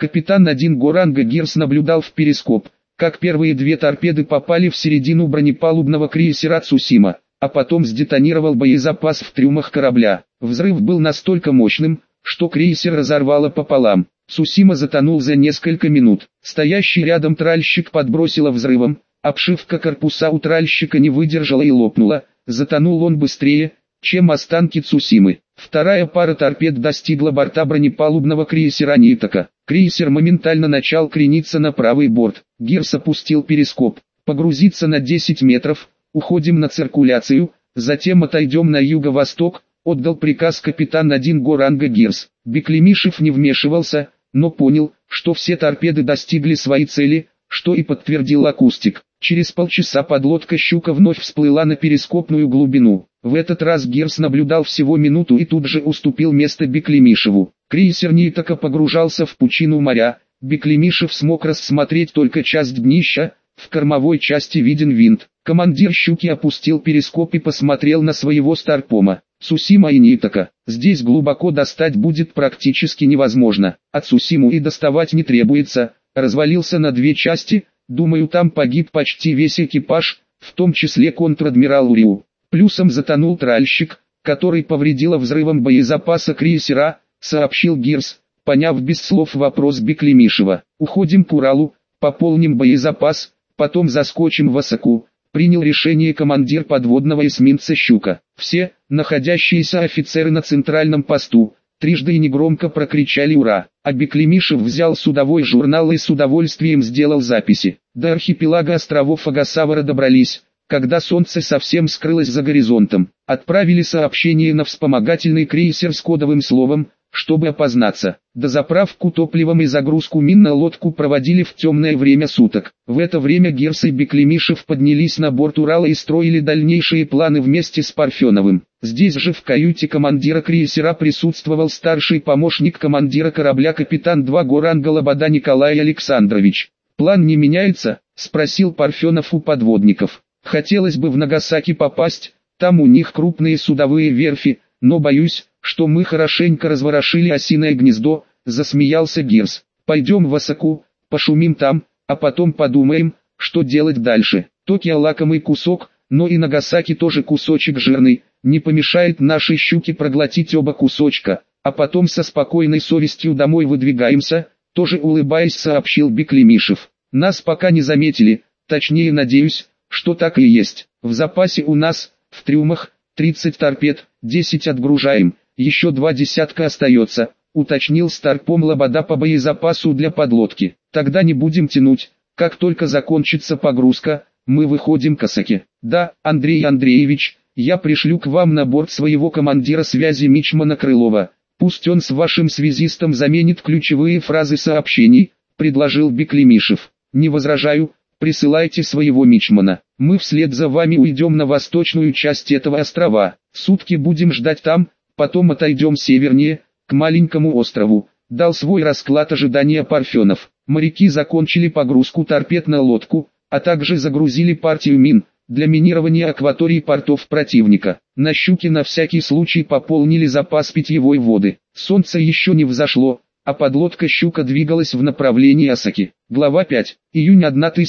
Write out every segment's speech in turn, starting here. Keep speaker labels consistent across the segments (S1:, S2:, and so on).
S1: Капитан 1 Горанга Гирс наблюдал в перископ, как первые две торпеды попали в середину бронепалубного крейсера Цусима, а потом сдетонировал боезапас в трюмах корабля. Взрыв был настолько мощным, что крейсер разорвало пополам. Цусима затонул за несколько минут. Стоящий рядом тральщик подбросило взрывом, обшивка корпуса у тральщика не выдержала и лопнула, затонул он быстрее, чем останки Цусимы. Вторая пара торпед достигла борта бронепалубного крейсера Нитока. Крейсер моментально начал крениться на правый борт. Гирс опустил перископ. Погрузиться на 10 метров, уходим на циркуляцию, затем отойдем на юго-восток, отдал приказ капитан 1 Горанга Гирс. Беклемишев не вмешивался, но понял, что все торпеды достигли своей цели, что и подтвердил акустик. Через полчаса подлодка «Щука» вновь всплыла на перископную глубину. В этот раз Гирс наблюдал всего минуту и тут же уступил место Беклемишеву. Крейсер Нитока погружался в пучину моря, Беклемишев смог рассмотреть только часть днища, в кормовой части виден винт. Командир «Щуки» опустил перископ и посмотрел на своего старпома. Цусима и Нитока. Здесь глубоко достать будет практически невозможно, а Цусиму и доставать не требуется. Развалился на две части, думаю, там погиб почти весь экипаж, в том числе контр-адмирал Уриу. Плюсом затонул тральщик, который повредило взрывом боезапаса крейсера, сообщил Гирс, поняв без слов вопрос Беклемишева. Уходим к Уралу, пополним боезапас, потом заскочим в Осаку. Принял решение командир подводного эсминца «Щука». Все, находящиеся офицеры на центральном посту, трижды и негромко прокричали «Ура!», а Беклемишев взял судовой журнал и с удовольствием сделал записи. До архипелага островов Агасавара добрались, когда солнце совсем скрылось за горизонтом. Отправили сообщение на вспомогательный крейсер с кодовым словом, чтобы опознаться. Дозаправку топливом и загрузку мин на лодку проводили в темное время суток. В это время Гирс и Беклемишев поднялись на борт Урала и строили дальнейшие планы вместе с Парфеновым. Здесь же в каюте командира крейсера присутствовал старший помощник командира корабля капитан 2 Горанга Лобода Николай Александрович. «План не меняется?» – спросил Парфенов у подводников. «Хотелось бы в Нагасаки попасть, там у них крупные судовые верфи, но боюсь, что мы хорошенько разворошили осиное гнездо», — засмеялся Гирс. «Пойдем в Осаку, пошумим там, а потом подумаем, что делать дальше. Токио лакомый кусок, но и Нагасаки тоже кусочек жирный, не помешает нашей «Щуке» проглотить оба кусочка, а потом со спокойной совестью домой выдвигаемся», — тоже улыбаясь сообщил Беклемишев. «Нас пока не заметили, точнее надеюсь, что так и есть. В запасе у нас, в трюмах, 30 торпед, 10 отгружаем, еще 2 десятка остается», — уточнил старпом Лобода по боезапасу для подлодки. «Тогда не будем тянуть, как только закончится погрузка, мы выходим к Осаке». «Да, Андрей Андреевич, я пришлю к вам на борт своего командира связи мичмана Крылова, пусть он с вашим связистом заменит ключевые фразы сообщений», — предложил Беклемишев. «Не возражаю, присылайте своего мичмана. Мы вслед за вами уйдем на восточную часть этого острова. Сутки будем ждать там, потом отойдем севернее, к маленькому острову», — дал свой расклад ожидания Парфенов. Моряки закончили погрузку торпед на лодку, а также загрузили партию мин для минирования акваторий портов противника. На «Щуке» на всякий случай пополнили запас питьевой воды. Солнце еще не взошло, а подлодка «Щука» двигалась в направлении Осаки. Глава 5. Июнь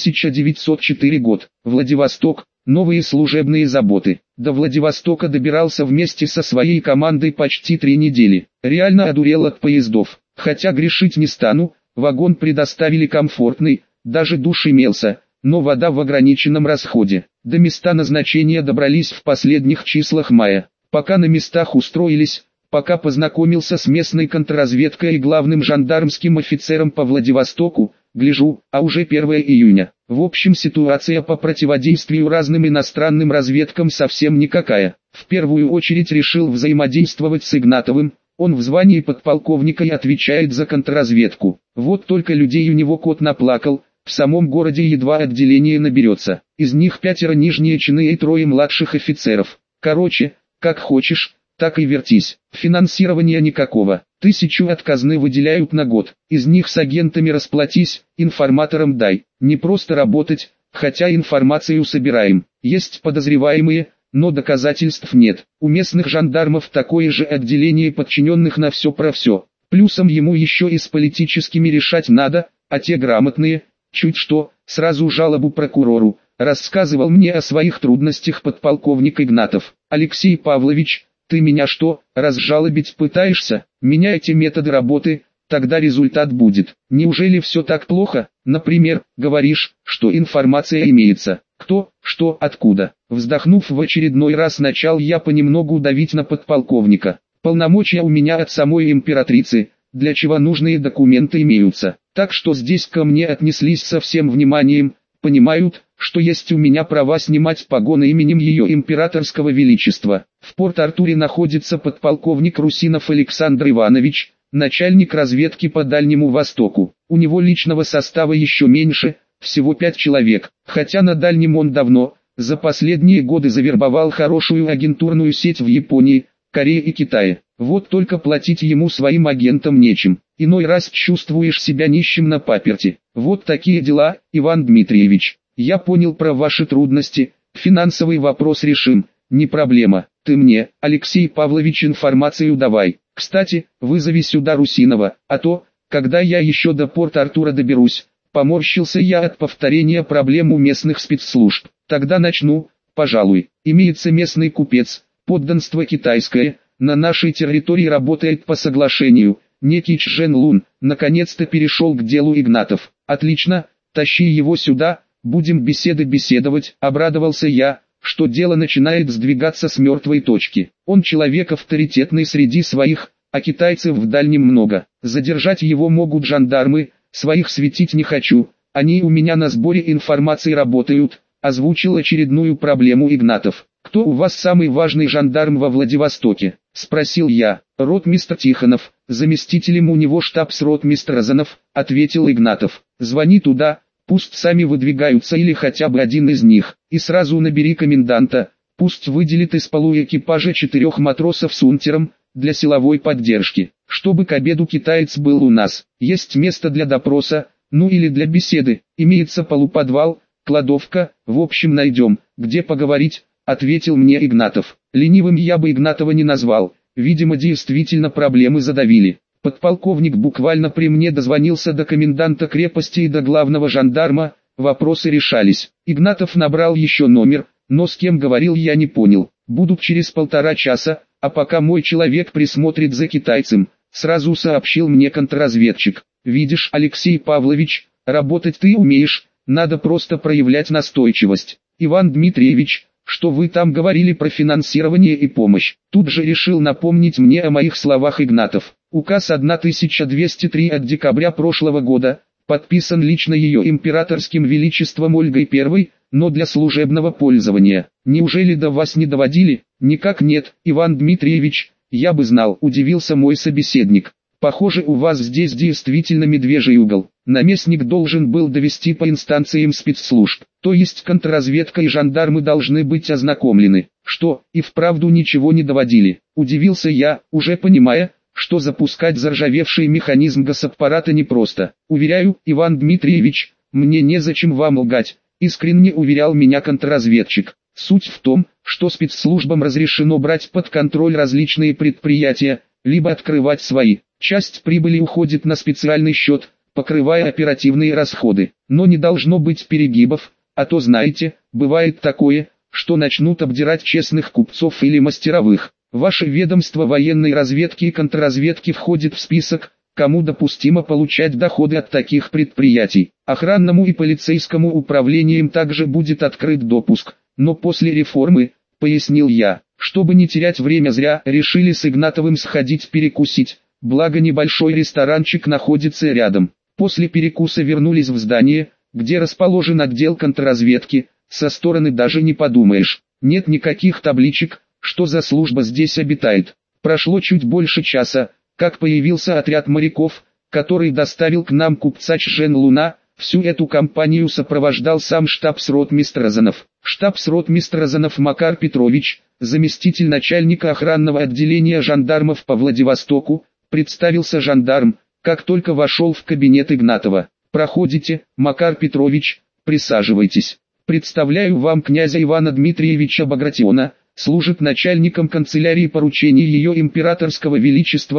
S1: 1904 год. Владивосток. Новые служебные заботы. До Владивостока добирался вместе со своей командой почти 3 недели. Реально одурел от поездов. Хотя грешить не стану, вагон предоставили комфортный, даже душ имелся, но вода в ограниченном расходе. До места назначения добрались в последних числах мая. Пока на местах устроились, пока познакомился с местной контрразведкой и главным жандармским офицером по Владивостоку, гляжу, а уже 1 июня. В общем, ситуация по противодействию разным иностранным разведкам совсем никакая. В первую очередь решил взаимодействовать с Игнатовым, он в звании подполковника и отвечает за контрразведку. Вот только людей у него кот наплакал, в самом городе едва отделение наберется. Из них 5 нижние чины и 3 младших офицеров. Короче, как хочешь, так и вертись. Финансирования никакого. 1000 от казны выделяют на год. Из них с агентами расплатись, информаторам дай. Не просто работать, хотя информацию собираем. Есть подозреваемые, но доказательств нет. У местных жандармов такое же отделение подчиненных на все про все. Плюсом ему еще и с политическими решать надо, а те грамотные, чуть что, сразу жалобу прокурору. Рассказывал мне о своих трудностях подполковник Игнатов. Алексей Павлович, ты меня что, разжалобить пытаешься? Меняйте методы работы, тогда результат будет. Неужели все так плохо? Например, говоришь, что информация имеется. Кто, что, откуда? Вздохнув в очередной раз, начал я понемногу давить на подполковника. Полномочия у меня от самой императрицы, для чего нужные документы имеются. Так что здесь ко мне отнеслись со всем вниманием, понимают, что есть у меня права снимать погоны именем ее императорского величества. В Порт-Артуре находится подполковник Русинов Александр Иванович, начальник разведки по Дальнему Востоку. У него личного состава еще меньше, всего 5 человек, хотя на Дальнем он давно, за последние годы завербовал хорошую агентурную сеть в Японии, Корее и Китае. Вот только платить ему своим агентам нечем. Иной раз чувствуешь себя нищим на паперти. Вот такие дела, Иван Дмитриевич. Я понял про ваши трудности, финансовый вопрос решим, не проблема. Ты мне, Алексей Павлович, информацию давай. Кстати, вызови сюда Русинова, а то, когда я еще до Порт-Артура доберусь, поморщился я от повторения проблем у местных спецслужб. Тогда начну, пожалуй. Имеется местный купец, подданство китайское, на нашей территории работает по соглашению. Некий Чжен Лун, наконец-то перешел к делу Игнатов. Отлично, тащи его сюда, будем беседовать, обрадовался я, что дело начинает сдвигаться с мертвой точки. Он человек авторитетный среди своих, а китайцев в Дальнем много. Задержать его могут жандармы, своих светить не хочу, они у меня на сборе информации работают, озвучил очередную проблему Игнатов. «Кто у вас самый важный жандарм во Владивостоке?» – спросил я. «Ротмистр Тихонов, заместителем у него штабс-ротмистр Розанов», – ответил Игнатов. «Звони туда, пусть сами выдвигаются или хотя бы один из них, и сразу набери коменданта, пусть выделит из полуэкипажа 4 матросов с унтером, для силовой поддержки, чтобы к обеду китаец был у нас. Есть место для допроса, ну или для беседы, имеется полуподвал, кладовка, в общем найдем, где поговорить», — ответил мне Игнатов. Ленивым я бы Игнатова не назвал, видимо действительно проблемы задавили. Подполковник буквально при мне дозвонился до коменданта крепости и до главного жандарма, вопросы решались. Игнатов набрал еще номер, но с кем говорил я не понял. «Будут через 1,5 часа, а пока мой человек присмотрит за китайцем», сразу сообщил мне контрразведчик. «Видишь, Алексей Павлович, работать ты умеешь, надо просто проявлять настойчивость. Иван Дмитриевич, что вы там говорили про финансирование и помощь?» Тут же решил напомнить мне о моих словах Игнатов. Указ 1203 от декабря прошлого года, подписан лично ее императорским величеством Ольгой I, но для служебного пользования. Неужели до вас не доводили? Никак нет, Иван Дмитриевич, я бы знал, удивился мой собеседник. Похоже, у вас здесь действительно медвежий угол. Наместник должен был довести по инстанциям спецслужб, то есть контрразведка и жандармы должны быть ознакомлены. Что, и вправду ничего не доводили? Удивился я, уже понимая, что запускать заржавевший механизм госаппарата непросто. Уверяю, Иван Дмитриевич, мне незачем вам лгать, искренне уверял меня контрразведчик. Суть в том, что спецслужбам разрешено брать под контроль различные предприятия, либо открывать свои. Часть прибыли уходит на специальный счет, покрывая оперативные расходы. Но не должно быть перегибов, а то знаете, бывает такое, что начнут обдирать честных купцов или мастеровых. Ваше ведомство военной разведки и контрразведки входит в список, кому допустимо получать доходы от таких предприятий. Охранному и полицейскому управлениям также будет открыт допуск, но после реформы, пояснил я, чтобы не терять время зря, решили с Игнатовым сходить перекусить, благо небольшой ресторанчик находится рядом. После перекуса вернулись в здание, где расположен отдел контрразведки, со стороны даже не подумаешь, нет никаких табличек, что за служба здесь обитает. Прошло чуть больше часа, как появился отряд моряков, который доставил к нам купца Чжен Луна. Всю эту компанию сопровождал сам штабс-ротмистр Розанов. Штабс-ротмистр Розанов Макар Петрович, заместитель начальника охранного отделения жандармов по Владивостоку, представился жандарм, как только вошел в кабинет Игнатова. «Проходите, Макар Петрович, присаживайтесь. Представляю вам князя Ивана Дмитриевича Багратиона, служит начальником канцелярии поручений ее императорского величества,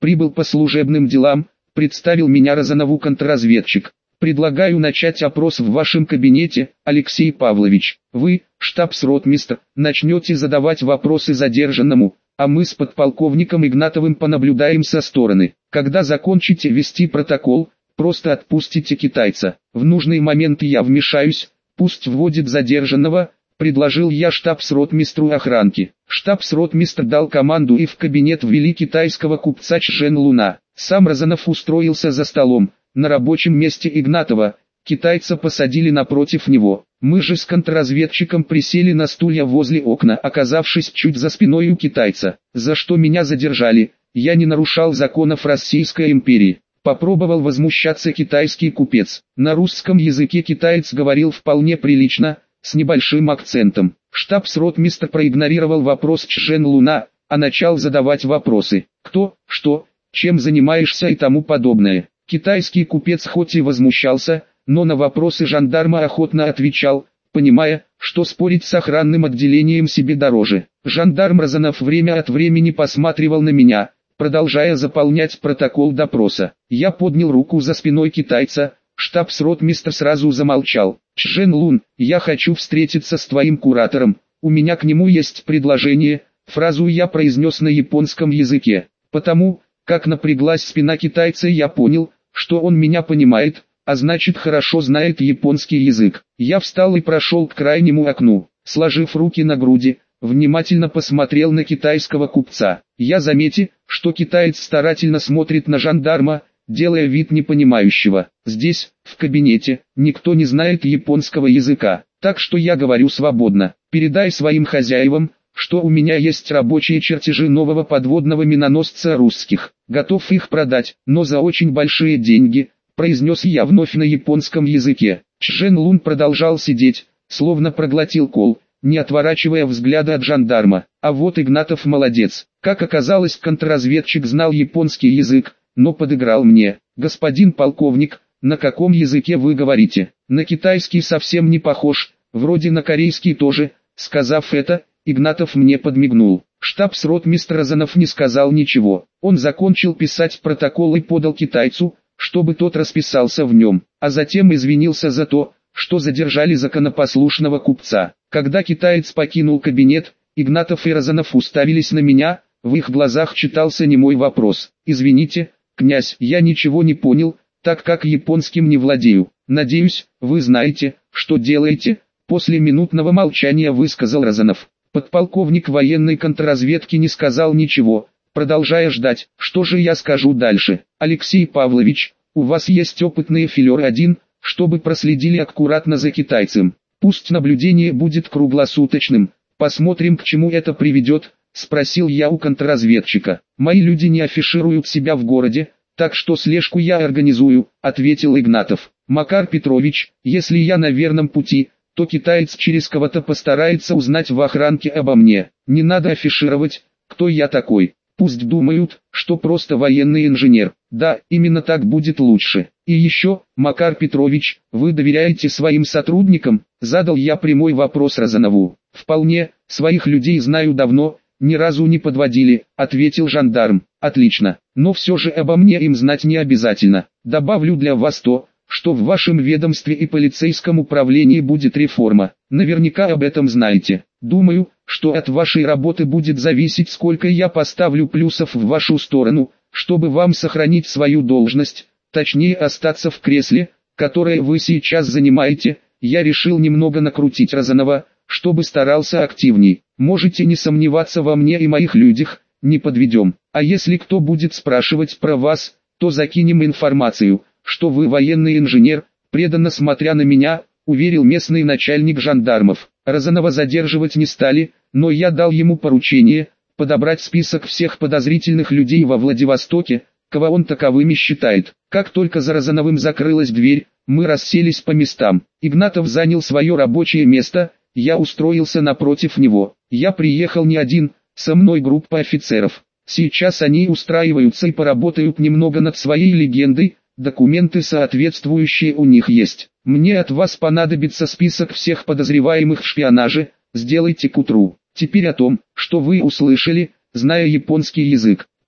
S1: Прибыл по служебным делам, представил меня Розанову контрразведчик. Предлагаю начать опрос в вашем кабинете, Алексей Павлович. Вы, штабс-ротмистр, начнете задавать вопросы задержанному, а мы с подполковником Игнатовым понаблюдаем со стороны. Когда закончите вести протокол, просто отпустите китайца. В нужный момент я вмешаюсь, пусть вводит задержанного, предложил я штабс-ротмистру охранки. Штабс-ротмистр дал команду и в кабинет ввели китайского купца Чжэн Луна. Сам Розанов устроился за столом. На рабочем месте Игнатова, китайца посадили напротив него. Мы же с контрразведчиком присели на стулья возле окна, оказавшись чуть за спиной у китайца. За что меня задержали? Я не нарушал законов Российской империи. Попробовал возмущаться китайский купец. На русском языке китаец говорил вполне прилично, с небольшим акцентом. Штабс-ротмистр проигнорировал вопрос Чжэн Луна, а начал задавать вопросы. Кто, что, чем занимаешься и тому подобное. Китайский купец хоть и возмущался, но на вопросы жандарма охотно отвечал, понимая, что спорить с охранным отделением себе дороже. Жандарм Розанов время от времени посматривал на меня, продолжая заполнять протокол допроса. Я поднял руку за спиной китайца, штабс-ротмистр сразу замолчал. «Чжэн Лун, я хочу встретиться с твоим куратором, у меня к нему есть предложение», фразу я произнес на японском языке. Потому, как напряглась спина китайца, я понял, что он меня понимает, а значит хорошо знает японский язык. Я встал и прошел к крайнему окну, сложив руки на груди, внимательно посмотрел на китайского купца. Я заметил, что китаец старательно смотрит на жандарма, делая вид непонимающего. Здесь, в кабинете, никто не знает японского языка, так что я говорю свободно. Передай своим хозяевам, что у меня есть рабочие чертежи нового подводного миноносца русских. Готов их продать, но за очень большие деньги, произнес я вновь на японском языке. Чжэн Лун продолжал сидеть, словно проглотил кол, не отворачивая взгляда от жандарма. А вот Игнатов молодец. Как оказалось, контрразведчик знал японский язык, но подыграл мне. Господин полковник, на каком языке вы говорите? На китайский совсем не похож, вроде на корейский тоже. Сказав это, Игнатов мне подмигнул. Штабс-ротмистр Розанов не сказал ничего. Он закончил писать протокол и подал китайцу, чтобы тот расписался в нем, а затем извинился за то, что задержали законопослушного купца. Когда китаец покинул кабинет, Игнатов и Розанов уставились на меня, в их глазах читался немой вопрос. «Извините, князь, я ничего не понял, так как японским не владею. Надеюсь, вы знаете, что делаете?» После минутного молчания высказал Розанов. Подполковник военной контрразведки не сказал ничего, продолжая ждать. Что же я скажу дальше? Алексей Павлович, у вас есть опытные филеры один, чтобы проследили аккуратно за китайцем. Пусть наблюдение будет круглосуточным, посмотрим, к чему это приведет, спросил я у контрразведчика. Мои люди не афишируют себя в городе, так что слежку я организую, ответил Игнатов. Макар Петрович, если я на верном пути, то китаец через кого-то постарается узнать в охранке обо мне. Не надо афишировать, кто я такой. Пусть думают, что просто военный инженер. Да, именно так будет лучше. И еще, Макар Петрович, вы доверяете своим сотрудникам? Задал я прямой вопрос Розанову. Вполне, своих людей знаю давно, ни разу не подводили, ответил жандарм. Отлично, но все же обо мне им знать не обязательно. Добавлю для вас то, что в вашем ведомстве и полицейском управлении будет реформа. Наверняка об этом знаете. Думаю, что от вашей работы будет зависеть, сколько я поставлю плюсов в вашу сторону, чтобы вам сохранить свою должность, точнее остаться в кресле, которое вы сейчас занимаете. Я решил немного накрутить Розанова, чтобы старался активней. Можете не сомневаться во мне и моих людях, не подведем. А если кто будет спрашивать про вас, то закинем информацию, что вы военный инженер, преданно смотря на меня, уверил местный начальник жандармов. Розанова задерживать не стали, но я дал ему поручение, подобрать список всех подозрительных людей во Владивостоке, кого он таковыми считает. Как только за Розановым закрылась дверь, мы расселись по местам. Игнатов занял свое рабочее место, я устроился напротив него. Я приехал не один, со мной группа офицеров. Сейчас они устраиваются и поработают немного над своей легендой. Документы соответствующие у них есть. Мне от вас понадобится список всех подозреваемых в шпионаже, сделайте к утру. Теперь о том, что вы услышали, зная японский язык.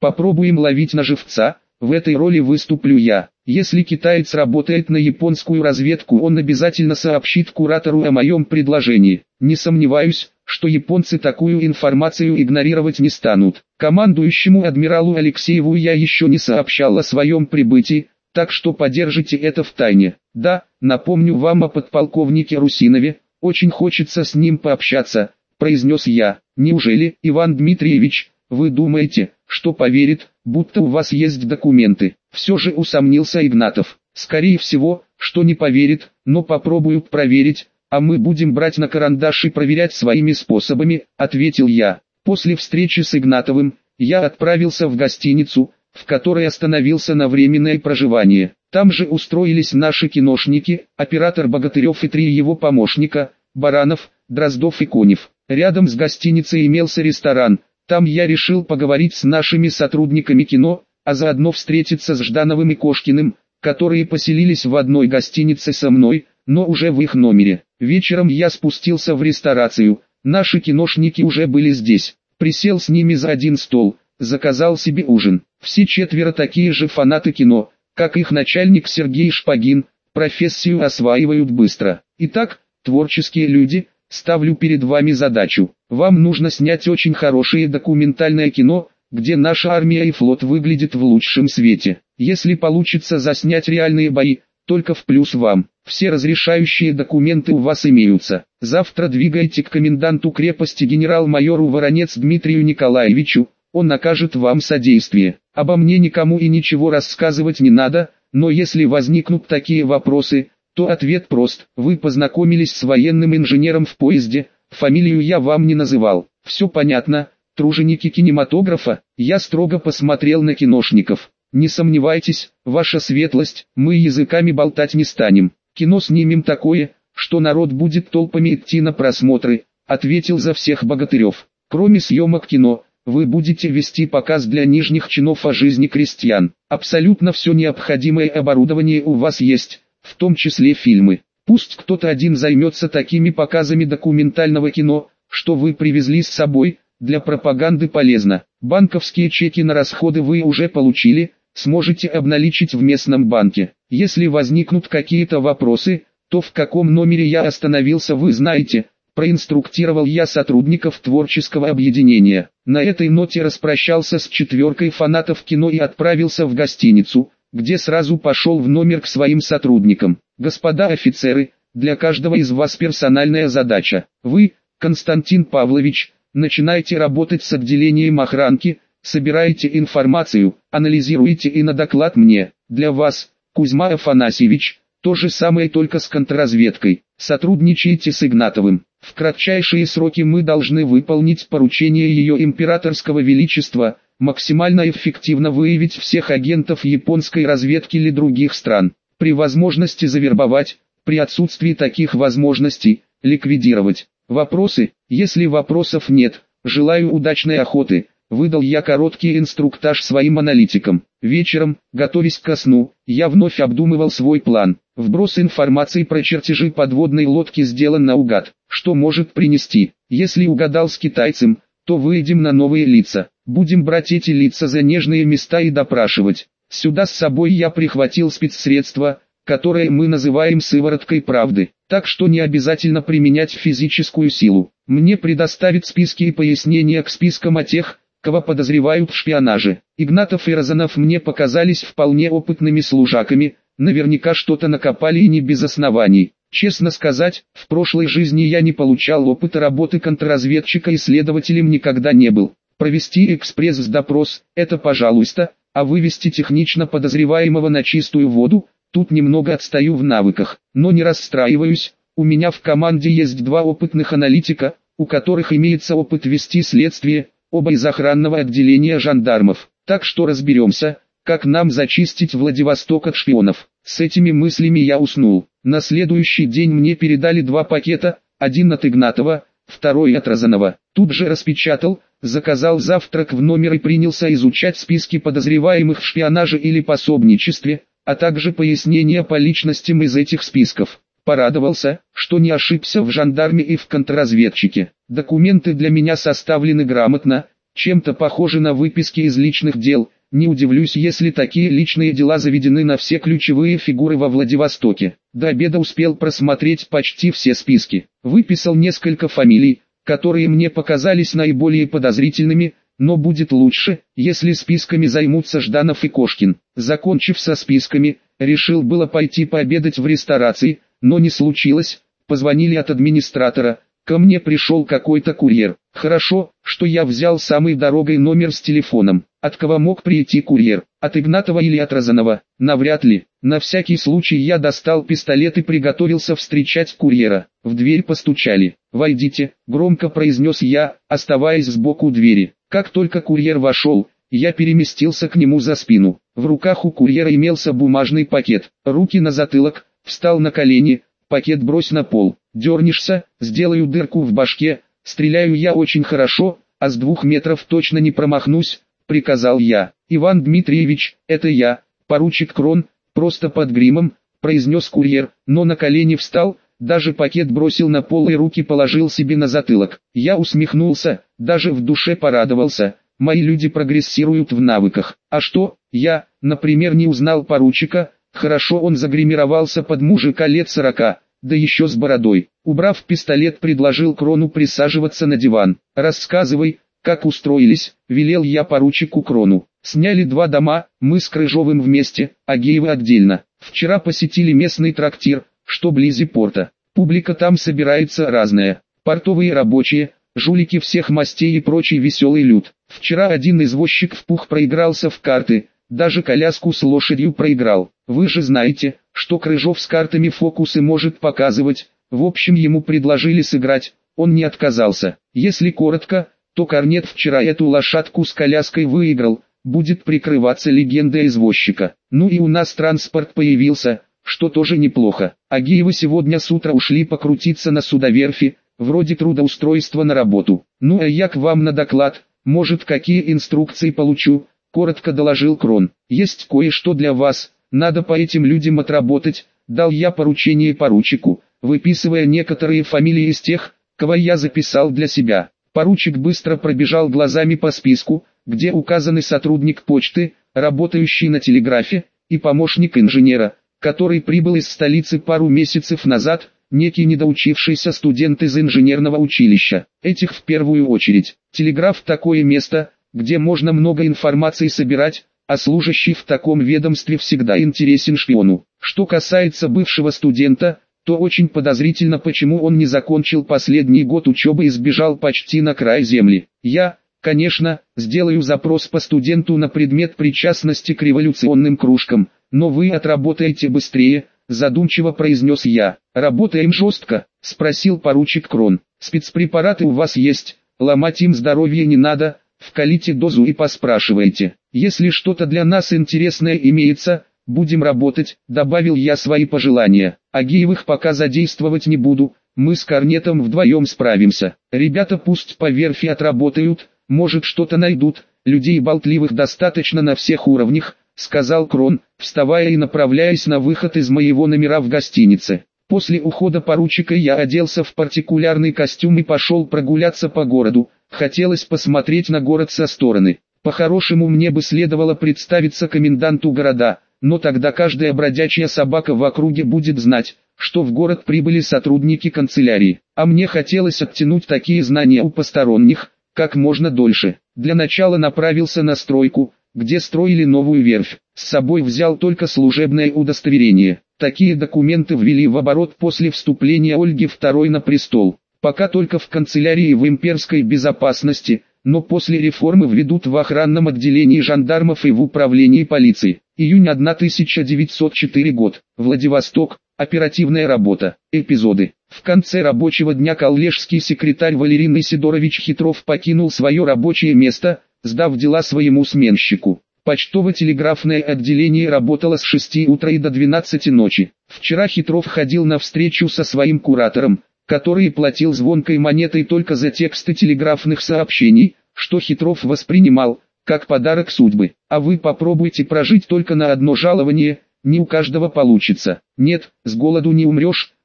S1: Попробуем ловить на живца, в этой роли выступлю я. Если китаец работает на японскую разведку, он обязательно сообщит куратору о моем предложении. Не сомневаюсь, что японцы такую информацию игнорировать не станут. Командующему адмиралу Алексееву я еще не сообщал о своем прибытии, так что подержите это в тайне. Да, напомню вам о подполковнике Русинове, очень хочется с ним пообщаться, произнес я. Неужели, Иван Дмитриевич, вы думаете, что поверит, будто у вас есть документы? Все же усомнился Игнатов. Скорее всего, что не поверит, но попробуют проверить, а мы будем брать на карандаш и проверять своими способами, ответил я. После встречи с Игнатовым, я отправился в гостиницу, в которой остановился на временное проживание. Там же устроились наши киношники, оператор Богатырев и 3 его помощника, Баранов, Дроздов и Конев. Рядом с гостиницей имелся ресторан. Там я решил поговорить с нашими сотрудниками кино, а заодно встретиться с Ждановым и Кошкиным, которые поселились в одной гостинице со мной, но уже в их номере. Вечером я спустился в ресторацию, наши киношники уже были здесь. Присел с ними за один стол, заказал себе ужин. Все 4 такие же фанаты кино, как их начальник Сергей Шпагин, профессию осваивают быстро. Итак, творческие люди, ставлю перед вами задачу. Вам нужно снять очень хорошее документальное кино, где наша армия и флот выглядят в лучшем свете. Если получится заснять реальные бои, только в плюс вам. Все разрешающие документы у вас имеются. Завтра двигайте к коменданту крепости генерал-майору Воронец Дмитрию Николаевичу, он окажет вам содействие. Обо мне никому и ничего рассказывать не надо, но если возникнут такие вопросы, то ответ прост. Вы познакомились с военным инженером в поезде, фамилию я вам не называл. Все понятно, труженики кинематографа. Я строго посмотрел на киношников. Не сомневайтесь, ваша светлость, мы языками болтать не станем. Кино снимем такое, что народ будет толпами идти на просмотры, ответил за всех Богатырев. Кроме съемок кино, вы будете вести показ для нижних чинов о жизни крестьян. Абсолютно все необходимое оборудование у вас есть, в том числе фильмы. Пусть кто-то один займется такими показами документального кино, что вы привезли с собой, для пропаганды полезно. Банковские чеки на расходы вы уже получили, сможете обналичить в местном банке. Если возникнут какие-то вопросы, то в каком номере я остановился вы знаете, проинструктировал я сотрудников творческого объединения. На этой ноте распрощался с 4 фанатов кино и отправился в гостиницу, где сразу пошел в номер к своим сотрудникам. Господа офицеры, для каждого из вас персональная задача. Вы, Константин Павлович, начинайте работать с отделением охранки, собираете информацию, анализируете и на доклад мне. Для вас, Кузьма Афанасьевич, то же самое только с контрразведкой. Сотрудничайте с Игнатовым. В кратчайшие сроки мы должны выполнить поручение ее императорского величества, максимально эффективно выявить всех агентов японской разведки или других стран. При возможности завербовать, при отсутствии таких возможностей, ликвидировать. Вопросы? Если вопросов нет, желаю удачной охоты. Выдал я короткий инструктаж своим аналитикам. Вечером, готовясь ко сну, я вновь обдумывал свой план. Вброс информации про чертежи подводной лодки сделан наугад. Что может принести? Если угадал с китайцем, то выйдем на новые лица. Будем брать эти лица за нежные места и допрашивать. Сюда с собой я прихватил спецсредство, которое мы называем сывороткой правды. Так что не обязательно применять физическую силу. Мне предоставят списки и пояснения к спискам о тех, кого подозревают в шпионаже. Игнатов и Розанов мне показались вполне опытными служаками, наверняка что-то накопали и не без оснований. Честно сказать, в прошлой жизни я не получал опыта работы контрразведчика и следователем никогда не был. Провести экспресс-допрос – это пожалуйста, а вывести технично подозреваемого на чистую воду – тут немного отстаю в навыках. Но не расстраиваюсь, у меня в команде есть 2 опытных аналитика, у которых имеется опыт вести следствие, оба из охранного отделения жандармов. Так что разберемся, как нам зачистить Владивосток от шпионов. С этими мыслями я уснул. На следующий день мне передали 2 пакета, один от Игнатова, второй от Розанова. Тут же распечатал, заказал завтрак в номер и принялся изучать списки подозреваемых в шпионаже или пособничестве, а также пояснения по личностям из этих списков. Порадовался, что не ошибся в жандарме и в контрразведчике. Документы для меня составлены грамотно, чем-то похожи на выписки из личных дел. Не удивлюсь, если такие личные дела заведены на все ключевые фигуры во Владивостоке. До обеда успел просмотреть почти все списки. Выписал несколько фамилий, которые мне показались наиболее подозрительными, но будет лучше, если списками займутся Жданов и Кошкин. Закончив со списками, решил было пойти пообедать в ресторации, но не случилось. Позвонили от администратора. Ко мне пришел какой-то курьер. Хорошо, что я взял самый дорогой номер с телефоном. От кого мог прийти курьер? От Игнатова или от Розанова? Навряд ли. На всякий случай я достал пистолет и приготовился встречать курьера. В дверь постучали. «Войдите», — громко произнес я, оставаясь сбоку двери. Как только курьер вошел, я переместился к нему за спину. В руках у курьера имелся бумажный пакет. Руки на затылок, встал на колени, пакет брось на пол. Дернешься, сделаю дырку в башке. Стреляю я очень хорошо, а с 2 метров точно не промахнусь, приказал я. «Иван Дмитриевич, это я, поручик Крон, просто под гримом», произнес курьер, но на колени встал, даже пакет бросил на пол и руки положил себе на затылок. Я усмехнулся, даже в душе порадовался. Мои люди прогрессируют в навыках. А что, я, например, не узнал поручика? Хорошо, он загримировался под мужика лет 40. Да еще с бородой. Убрав пистолет, предложил Крону присаживаться на диван. «Рассказывай, как устроились», — велел я поручику Крону. «Сняли 2 дома, мы с Крыжовым вместе, а Геевы отдельно. Вчера посетили местный трактир, что вблизи порта. Публика там собирается разная. Портовые рабочие, жулики всех мастей и прочий веселый люд. Вчера один извозчик в пух проигрался в карты, даже коляску с лошадью проиграл. Вы же знаете, что Крыжов с картами фокусы может показывать. В общем, ему предложили сыграть, он не отказался. Если коротко, то Корнет вчера эту лошадку с коляской выиграл, будет прикрываться легендой извозчика. Ну и у нас транспорт появился, что тоже неплохо. Агеевы сегодня с утра ушли покрутиться на судоверфи, вроде трудоустройства на работу. Ну а я к вам на доклад, может какие инструкции получу, коротко доложил Крон. Есть кое-что для вас, надо по этим людям отработать, дал я поручение поручику, выписывая некоторые фамилии из тех, кого я записал для себя. Поручик быстро пробежал глазами по списку, где указаны сотрудник почты, работающий на телеграфе, и помощник инженера, который прибыл из столицы пару месяцев назад, некий недоучившийся студент из инженерного училища. Этих в первую очередь. Телеграф – такое место, где можно много информации собирать, а служащий в таком ведомстве всегда интересен шпиону. Что касается бывшего студента, то очень подозрительно, почему он не закончил последний год учебы и сбежал почти на край земли. Я, конечно, сделаю запрос по студенту на предмет причастности к революционным кружкам, но вы отработаете быстрее, задумчиво произнес я. «Работаем жестко?» – спросил поручик Крон. «Спецпрепараты у вас есть, ломать им здоровье не надо, вкалите дозу и поспрашивайте. Если что-то для нас интересное имеется, будем работать», – добавил я свои пожелания. «Агеевых пока задействовать не буду, мы с Корнетом вдвоем справимся. Ребята пусть по верфи отработают, может что-то найдут, людей болтливых достаточно на всех уровнях», — сказал Крон, вставая и направляясь на выход из моего номера в гостинице. После ухода поручика я оделся в партикулярный костюм и пошел прогуляться по городу. Хотелось посмотреть на город со стороны. По-хорошему мне бы следовало представиться коменданту города, но тогда каждая бродячая собака в округе будет знать, что в город прибыли сотрудники канцелярии. А мне хотелось оттянуть такие знания у посторонних, как можно дольше. Для начала направился на стройку, где строили новую верфь. С собой взял только служебное удостоверение. Такие документы ввели в оборот после вступления Ольги II на престол. Пока только в канцелярии в имперской безопасности, но после реформы введут в охранном отделении жандармов и в управлении полиции. Июнь 1904 год. Владивосток. Оперативная работа. Эпизоды. В конце рабочего дня коллежский секретарь Валерий Сидорович Хитров покинул свое рабочее место, сдав дела своему сменщику. Почтово-телеграфное отделение работало с 6 утра и до 12 ночи. Вчера Хитров ходил на встречу со своим куратором, который платил звонкой монетой только за тексты телеграфных сообщений, что Хитров воспринимал как подарок судьбы. А вы попробуйте прожить только на одно жалование, не у каждого получится. Нет, с голоду не умрешь,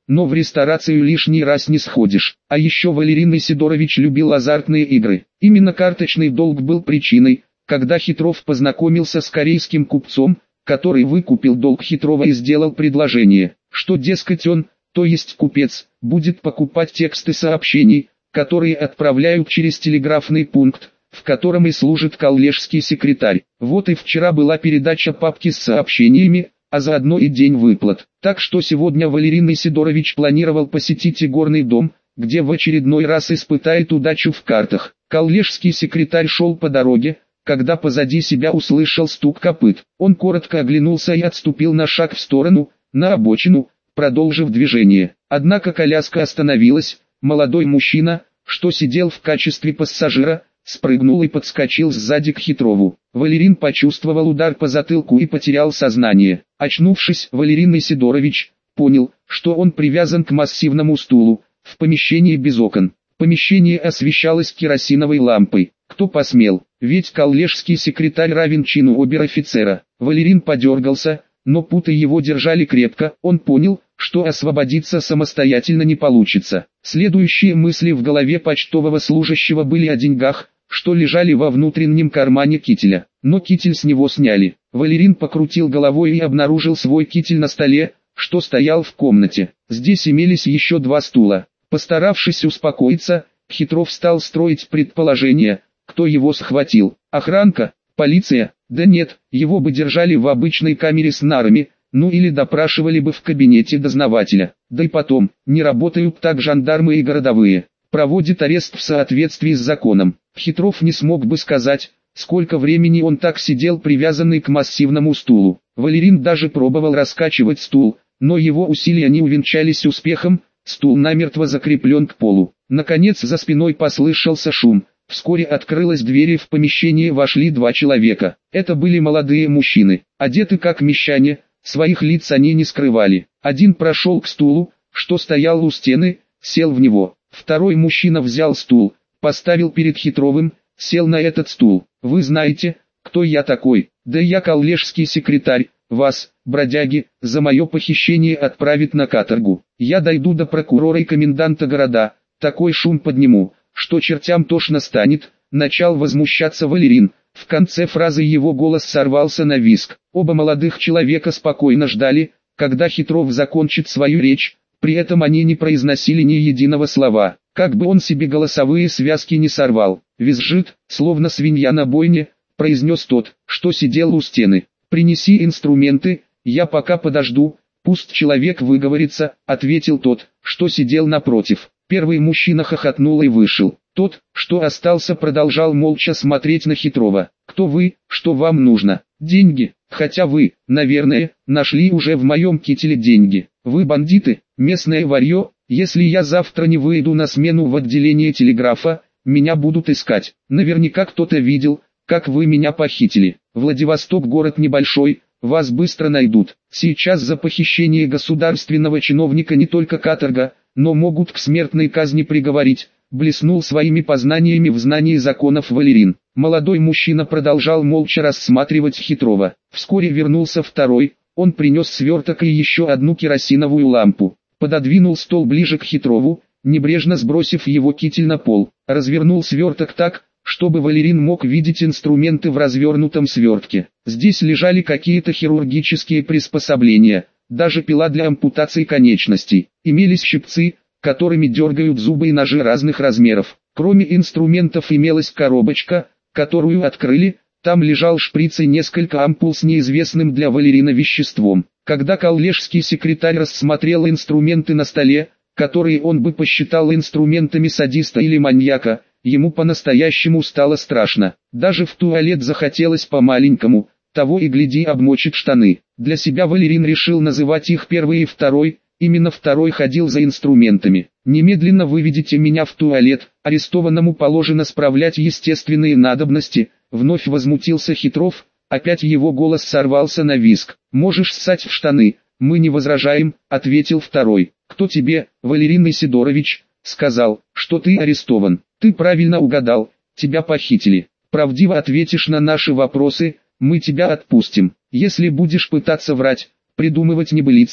S1: но в ресторацию лишний раз не сходишь. А еще Валерий Исидорович любил азартные игры. Именно карточный долг был причиной, когда Хитров познакомился с корейским купцом, который выкупил долг Хитрова и сделал предложение, что, дескать, он, то есть купец, будет покупать тексты сообщений, которые отправляют через телеграфный пункт, в котором и служит коллежский секретарь. Вот и вчера была передача папки с сообщениями, а заодно и день выплат. Так что сегодня Валерий Исидорович планировал посетить игорный дом, где в очередной раз испытает удачу в картах. Коллежский секретарь шел по дороге, когда позади себя услышал стук копыт. Он коротко оглянулся и отступил на шаг в сторону, на обочину, продолжив движение. Однако коляска остановилась, молодой мужчина, что сидел в качестве пассажира, спрыгнул и подскочил сзади к Хитрову. Валерин почувствовал удар по затылку и потерял сознание. Очнувшись, Валерий Исидорович понял, что он привязан к массивному стулу, в помещении без окон. Помещение освещалось керосиновой лампой. Кто посмел? Ведь коллежский секретарь равен чину обер-офицера. Валерин подергался, но путы его держали крепко. Он понял, что освободиться самостоятельно не получится. Следующие мысли в голове почтового служащего были о деньгах, что лежали во внутреннем кармане кителя. Но китель с него сняли. Валерин покрутил головой и обнаружил свой китель на столе, что стоял в комнате. Здесь имелись еще два стула. Постаравшись успокоиться, Хитров стал строить предположение, кто его схватил. Охранка? Полиция? Да нет, его бы держали в обычной камере с нарами, ну или допрашивали бы в кабинете дознавателя. Да и потом, не работают так жандармы и городовые. Проводит арест в соответствии с законом. Хитров не смог бы сказать, сколько времени он так сидел привязанный к массивному стулу. Валерин даже пробовал раскачивать стул, но его усилия не увенчались успехом, стул намертво закреплен к полу. Наконец за спиной послышался шум. Вскоре открылась дверь и в помещение вошли два человека. Это были молодые мужчины, одеты как мещане, своих лиц они не скрывали. Один прошел к стулу, что стоял у стены, сел в него. Второй мужчина взял стул, поставил перед Хитровым, сел на этот стул. «Вы знаете, кто я такой?» «Да я коллежский секретарь, вас, бродяги, за мое похищение отправят на каторгу. Я дойду до прокурора и коменданта города, такой шум подниму, что чертям тошно станет», начал возмущаться Валерин. В конце фразы его голос сорвался на визг. Оба молодых человека спокойно ждали, когда Хитров закончит свою речь, при этом они не произносили ни единого слова, как бы он себе голосовые связки не сорвал. «Визжит, словно свинья на бойне», произнес тот, что сидел у стены. «Принеси инструменты, я пока подожду, пусть человек выговорится», ответил тот, что сидел напротив. Первый мужчина хохотнул и вышел. Тот, что остался, продолжал молча смотреть на Хитрова. «Кто вы, что вам нужно?» «Деньги, хотя вы, наверное, нашли уже в моем кителе деньги. Вы бандиты, местное варье, если я завтра не выйду на смену в отделение телеграфа, меня будут искать. Наверняка кто-то видел, как вы меня похитили. Владивосток город небольшой, вас быстро найдут. Сейчас за похищение государственного чиновника не только каторга, но могут к смертной казни приговорить», блеснул своими познаниями в знании законов Валерин. Молодой мужчина продолжал молча рассматривать Хитрова. Вскоре вернулся второй, он принес сверток и еще одну керосиновую лампу. Пододвинул стол ближе к Хитрову, небрежно сбросив его китель на пол. Развернул сверток так, чтобы Валерин мог видеть инструменты в развернутом свертке. Здесь лежали какие-то хирургические приспособления, даже пила для ампутации конечностей. Имелись щипцы, которыми дергают зубы и ножи разных размеров. Кроме инструментов имелась коробочка, которую открыли, там лежал шприц и несколько ампул с неизвестным для Валерина веществом. Когда коллежский секретарь рассмотрел инструменты на столе, которые он бы посчитал инструментами садиста или маньяка, ему по-настоящему стало страшно. Даже в туалет захотелось по-маленькому, того и гляди обмочит штаны. Для себя Валерин решил называть их первый и второй. Именно второй ходил за инструментами. «Немедленно выведите меня в туалет, арестованному положено справлять естественные надобности», вновь возмутился Хитров, опять его голос сорвался на визг. «Можешь ссать в штаны, мы не возражаем», ответил второй. «Кто тебе, Валерий Исидорович, сказал, что ты арестован?» «Ты правильно угадал, тебя похитили. Правдиво ответишь на наши вопросы, мы тебя отпустим. Если будешь пытаться врать, придумывать небылицы,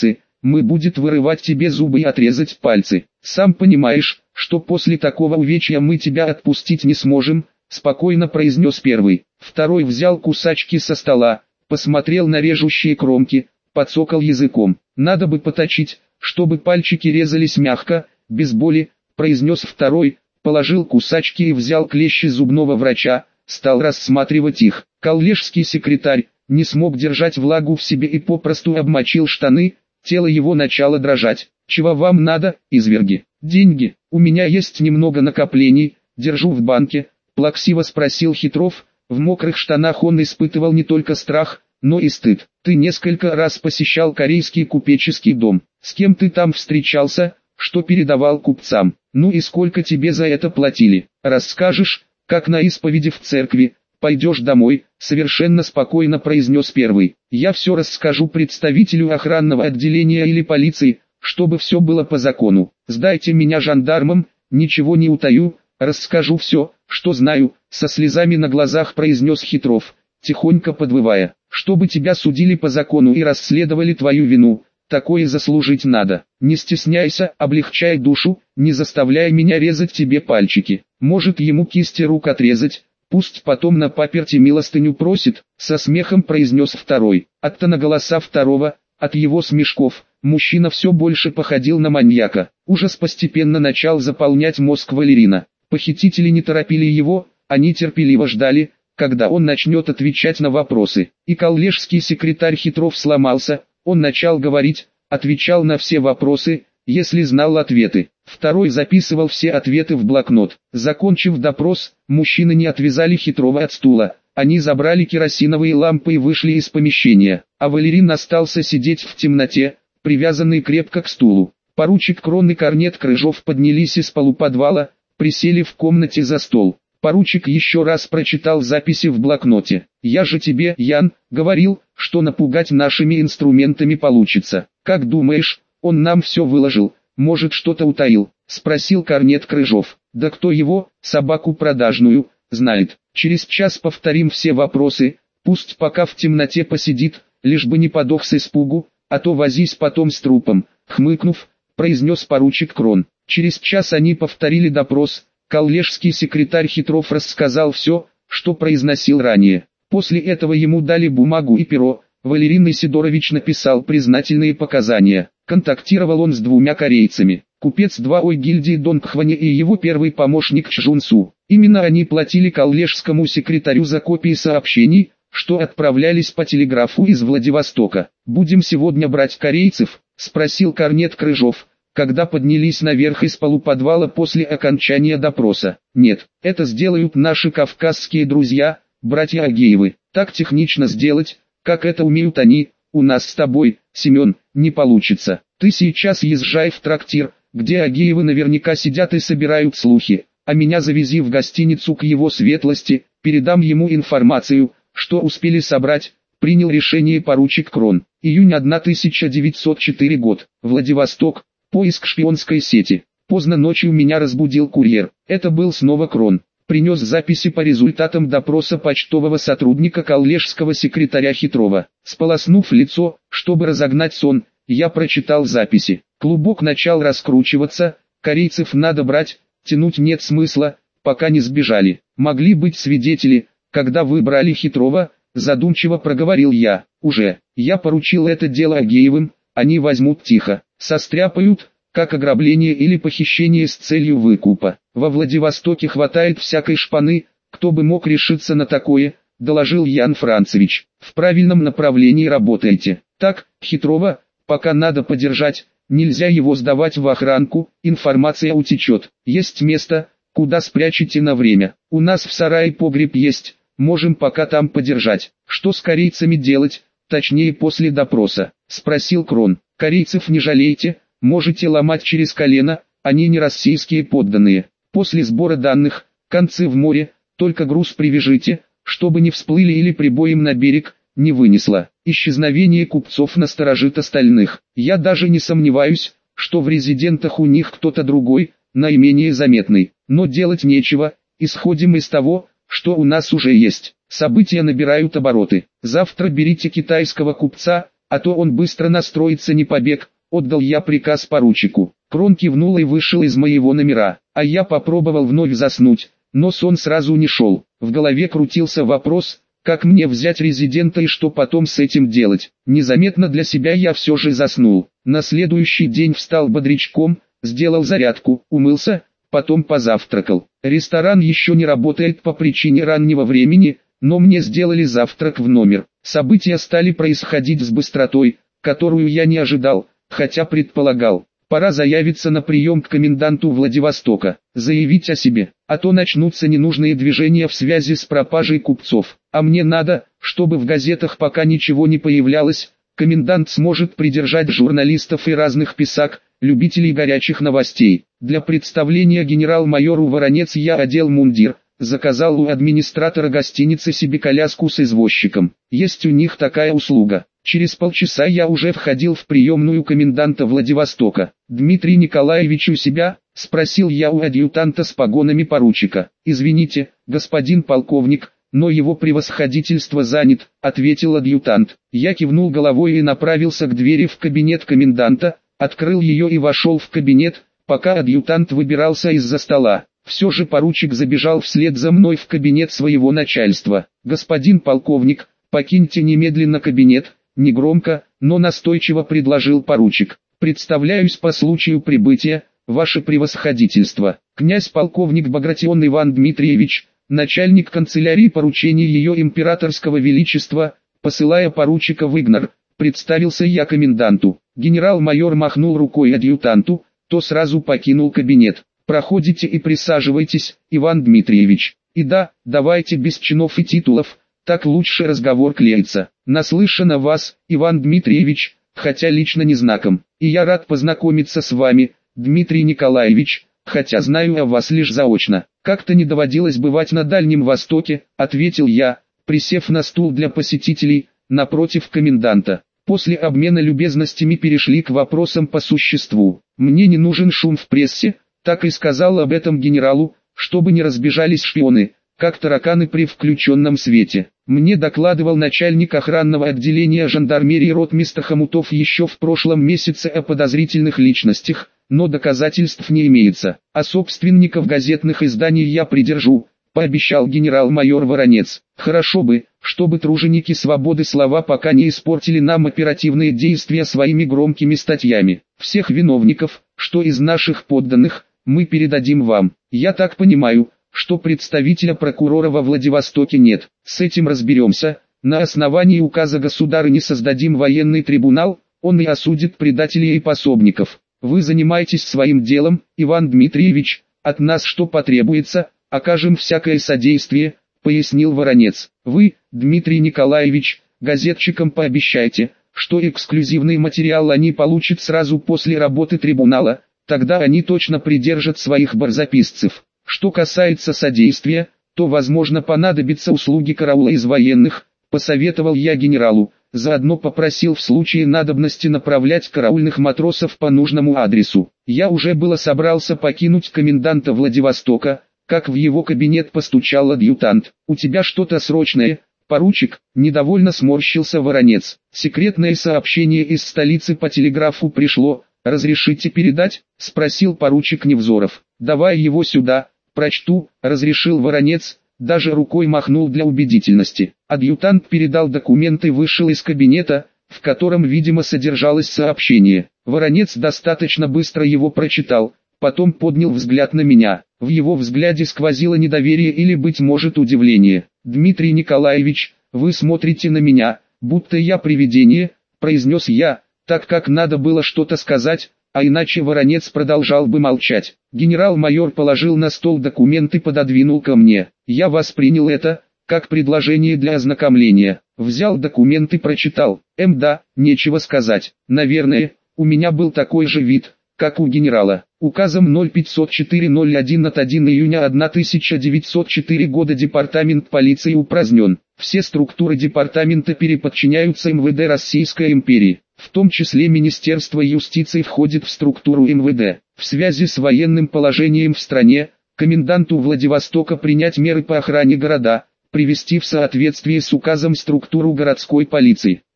S1: мы будет вырывать тебе зубы и отрезать пальцы. Сам понимаешь, что после такого увечья мы тебя отпустить не сможем, спокойно произнес первый. Второй взял кусачки со стола, посмотрел на режущие кромки, подсокал языком. Надо бы поточить, чтобы пальчики резались мягко, без боли, произнес второй, положил кусачки и взял клещи зубного врача, стал рассматривать их. Коллежский секретарь не смог держать влагу в себе и попросту обмочил штаны, тело его начало дрожать. «Чего вам надо, изверги?» «Деньги, у меня есть немного накоплений, держу в банке», плаксиво спросил Хитров. В мокрых штанах он испытывал не только страх, но и стыд. «Ты несколько раз посещал корейский купеческий дом. С кем ты там встречался, что передавал купцам? Ну и сколько тебе за это платили? Расскажешь, как на исповеди в церкви, пойдешь домой», совершенно спокойно произнес первый. «Я все расскажу представителю охранного отделения или полиции, чтобы все было по закону. Сдайте меня жандармам, ничего не утаю, расскажу все, что знаю», со слезами на глазах произнес Хитров, тихонько подвывая. «Чтобы тебя судили по закону и расследовали твою вину, такое заслужить надо. Не стесняйся, облегчай душу, не заставляй меня резать тебе пальчики. Может ему кисти рук отрезать, пусть потом на паперти милостыню просит», со смехом произнес второй. От тона голоса второго, от его смешков, мужчина все больше походил на маньяка. Ужас постепенно начал заполнять мозг Валерина. Похитители не торопили его, они терпеливо ждали, когда он начнет отвечать на вопросы. И коллежский секретарь Хитров сломался, он начал говорить, отвечал на все вопросы, если знал ответы. Второй записывал все ответы в блокнот. Закончив допрос, мужчины не отвязали Хитрова от стула. Они забрали керосиновые лампы и вышли из помещения. А Валерин остался сидеть в темноте, привязанный крепко к стулу. Поручик Крон и корнет Крыжов поднялись из полуподвала, присели в комнате за стол. Поручик еще раз прочитал записи в блокноте. «Я же тебе, Ян, говорил, что напугать нашими инструментами получится. Как думаешь, он нам все выложил, может что-то утаил?» — спросил корнет Крыжов. «Да кто его, собаку продажную, знает. Через час повторим все вопросы, пусть пока в темноте посидит, лишь бы не подох с испугу, а то возись потом с трупом», — хмыкнув, произнес поручик Крон. Через час они повторили допрос. Коллежский секретарь Хитров рассказал все, что произносил ранее. После этого ему дали бумагу и перо. Валерин Исидорович написал признательные показания. Контактировал он с двумя корейцами. Купец 2-ой гильдии Донгхване и его первый помощник Чжунсу. Именно они платили коллежскому секретарю за копии сообщений, что отправлялись по телеграфу из Владивостока. «Будем сегодня брать корейцев?» — спросил корнет Крыжов, когда поднялись наверх из полуподвала после окончания допроса. «Нет, это сделают наши кавказские друзья, братья Агеевы. Так технично сделать, как это умеют они, у нас с тобой, Семен, не получится. Ты сейчас езжай в трактир, где Агеевы наверняка сидят и собирают слухи, а меня завези в гостиницу к его светлости, передам ему информацию, что успели собрать», принял решение поручик Крон. Июнь 1904 год. Владивосток. Поиск шпионской сети. Поздно ночью меня разбудил курьер. Это был снова Крон. Принес записи по результатам допроса почтового сотрудника коллежского секретаря Хитрова. Сполоснув лицо, чтобы разогнать сон, я прочитал записи. Клубок начал раскручиваться, корейцев надо брать, тянуть нет смысла, пока не сбежали. Могли быть свидетели, когда вы брали Хитрова, задумчиво проговорил я. Уже, я поручил это дело Агеевым, они возьмут тихо, состряпают, как ограбление или похищение с целью выкупа. Во Владивостоке хватает всякой шпаны, кто бы мог решиться на такое, доложил Ян Францевич. В правильном направлении работаете. Так, Хитрова, пока надо подержать, нельзя его сдавать в охранку, информация утечет. Есть место, куда спрячете на время. У нас в сарае погреб есть, можем пока там подержать. Что с корейцами делать, точнее после допроса? Спросил Крон. Корейцев не жалейте, можете ломать через колено, они не российские подданные. После сбора данных, концы в море, только груз привяжите, чтобы не всплыли или прибоем на берег не вынесло. Исчезновение купцов насторожит остальных. Я даже не сомневаюсь, что в резидентах у них кто-то другой, наименее заметный. Но делать нечего, исходим из того, что у нас уже есть. События набирают обороты. Завтра берите китайского купца, а то он быстро настроится не побег, отдал я приказ поручику. Крон кивнул и вышел из моего номера, а я попробовал вновь заснуть, но сон сразу не шел. В голове крутился вопрос, как мне взять резидента и что потом с этим делать. Незаметно для себя я все же заснул. На следующий день встал бодрячком, сделал зарядку, умылся, потом позавтракал. Ресторан еще не работает по причине раннего времени, но мне сделали завтрак в номер. События стали происходить с быстротой, которую я не ожидал, хотя предполагал. Пора заявиться на прием к коменданту Владивостока, заявить о себе, а то начнутся ненужные движения в связи с пропажей купцов. А мне надо, чтобы в газетах пока ничего не появлялось, комендант сможет придержать журналистов и разных писак, любителей горячих новостей. Для представления генерал-майору Воронец я одел мундир, заказал у администратора гостиницы себе коляску с извозчиком. Есть у них такая услуга. Через полчаса я уже входил в приемную коменданта Владивостока. «Дмитрий Николаевич у себя?» – спросил я у адъютанта с погонами поручика. «Извините, господин полковник, но его превосходительство занят», – ответил адъютант. Я кивнул головой и направился к двери в кабинет коменданта, открыл ее и вошел в кабинет, пока адъютант выбирался из-за стола. Все же поручик забежал вслед за мной в кабинет своего начальства. «Господин полковник, покиньте немедленно кабинет», — негромко, но настойчиво предложил поручик. «Представляюсь по случаю прибытия, ваше превосходительство. Князь-полковник Багратион Иван Дмитриевич, начальник канцелярии поручений ее императорского величества», посылая поручика в Игнор, представился я коменданту. Генерал-майор махнул рукой адъютанту, то сразу покинул кабинет. «Проходите и присаживайтесь, Иван Дмитриевич. И да, давайте без чинов и титулов, так лучше разговор клеится. Наслышан о вас, Иван Дмитриевич, хотя лично не знаком. И я рад познакомиться с вами, Дмитрий Николаевич, хотя знаю о вас лишь заочно. Как-то не доводилось бывать на Дальнем Востоке», — ответил я, присев на стул для посетителей, напротив коменданта. После обмена любезностями перешли к вопросам по существу. «Мне не нужен шум в прессе», так и сказал об этом генералу, чтобы не разбежались шпионы, как тараканы при включенном свете. Мне докладывал начальник охранного отделения жандармерии ротмистр Хомутов еще в прошлом месяце о подозрительных личностях, но доказательств не имеется. А собственников газетных изданий я придержу, пообещал генерал-майор Воронец. Хорошо бы, чтобы труженики свободы слова пока не испортили нам оперативные действия своими громкими статьями. Всех виновников, что из наших подданных, мы передадим вам. Я так понимаю, что представителя прокурора во Владивостоке нет. С этим разберемся. На основании указа государыни создадим военный трибунал, он и осудит предателей и пособников. Вы занимаетесь своим делом, Иван Дмитриевич, от нас что потребуется, окажем всякое содействие, пояснил Воронец. Вы, Дмитрий Николаевич, газетчикам пообещайте, что эксклюзивный материал они получат сразу после работы трибунала, тогда они точно придержат своих барзаписцев. Что касается содействия, то возможно понадобятся услуги караула из военных, посоветовал я генералу, заодно попросил в случае надобности направлять караульных матросов по нужному адресу. Я уже было собрался покинуть коменданта Владивостока, как в его кабинет постучал адъютант. «У тебя что-то срочное, поручик?» – недовольно сморщился Воронец. «Секретное сообщение из столицы по телеграфу пришло. «Разрешите передать?» – спросил поручик Невзоров. «Давай его сюда, прочту», – разрешил Воронец, даже рукой махнул для убедительности. Адъютант передал документ и вышел из кабинета, в котором, видимо, содержалось сообщение. Воронец достаточно быстро его прочитал, потом поднял взгляд на меня. В его взгляде сквозило недоверие или, быть может, удивление. «Дмитрий Николаевич, вы смотрите на меня, будто я привидение», – произнес я, так как надо было что-то сказать, а иначе Воронец продолжал бы молчать. Генерал-майор положил на стол документ и пододвинул ко мне. Я воспринял это, как предложение для ознакомления. Взял документ и прочитал. Да, нечего сказать. Наверное, у меня был такой же вид, как у генерала. Указом 0504-01 от 1 июня 1904 года Департамент полиции упразднен. Все структуры департамента переподчиняются МВД Российской империи. В том числе Министерство юстиции входит в структуру МВД. В связи с военным положением в стране, коменданту Владивостока принять меры по охране города, привести в соответствие с указом структуру городской полиции.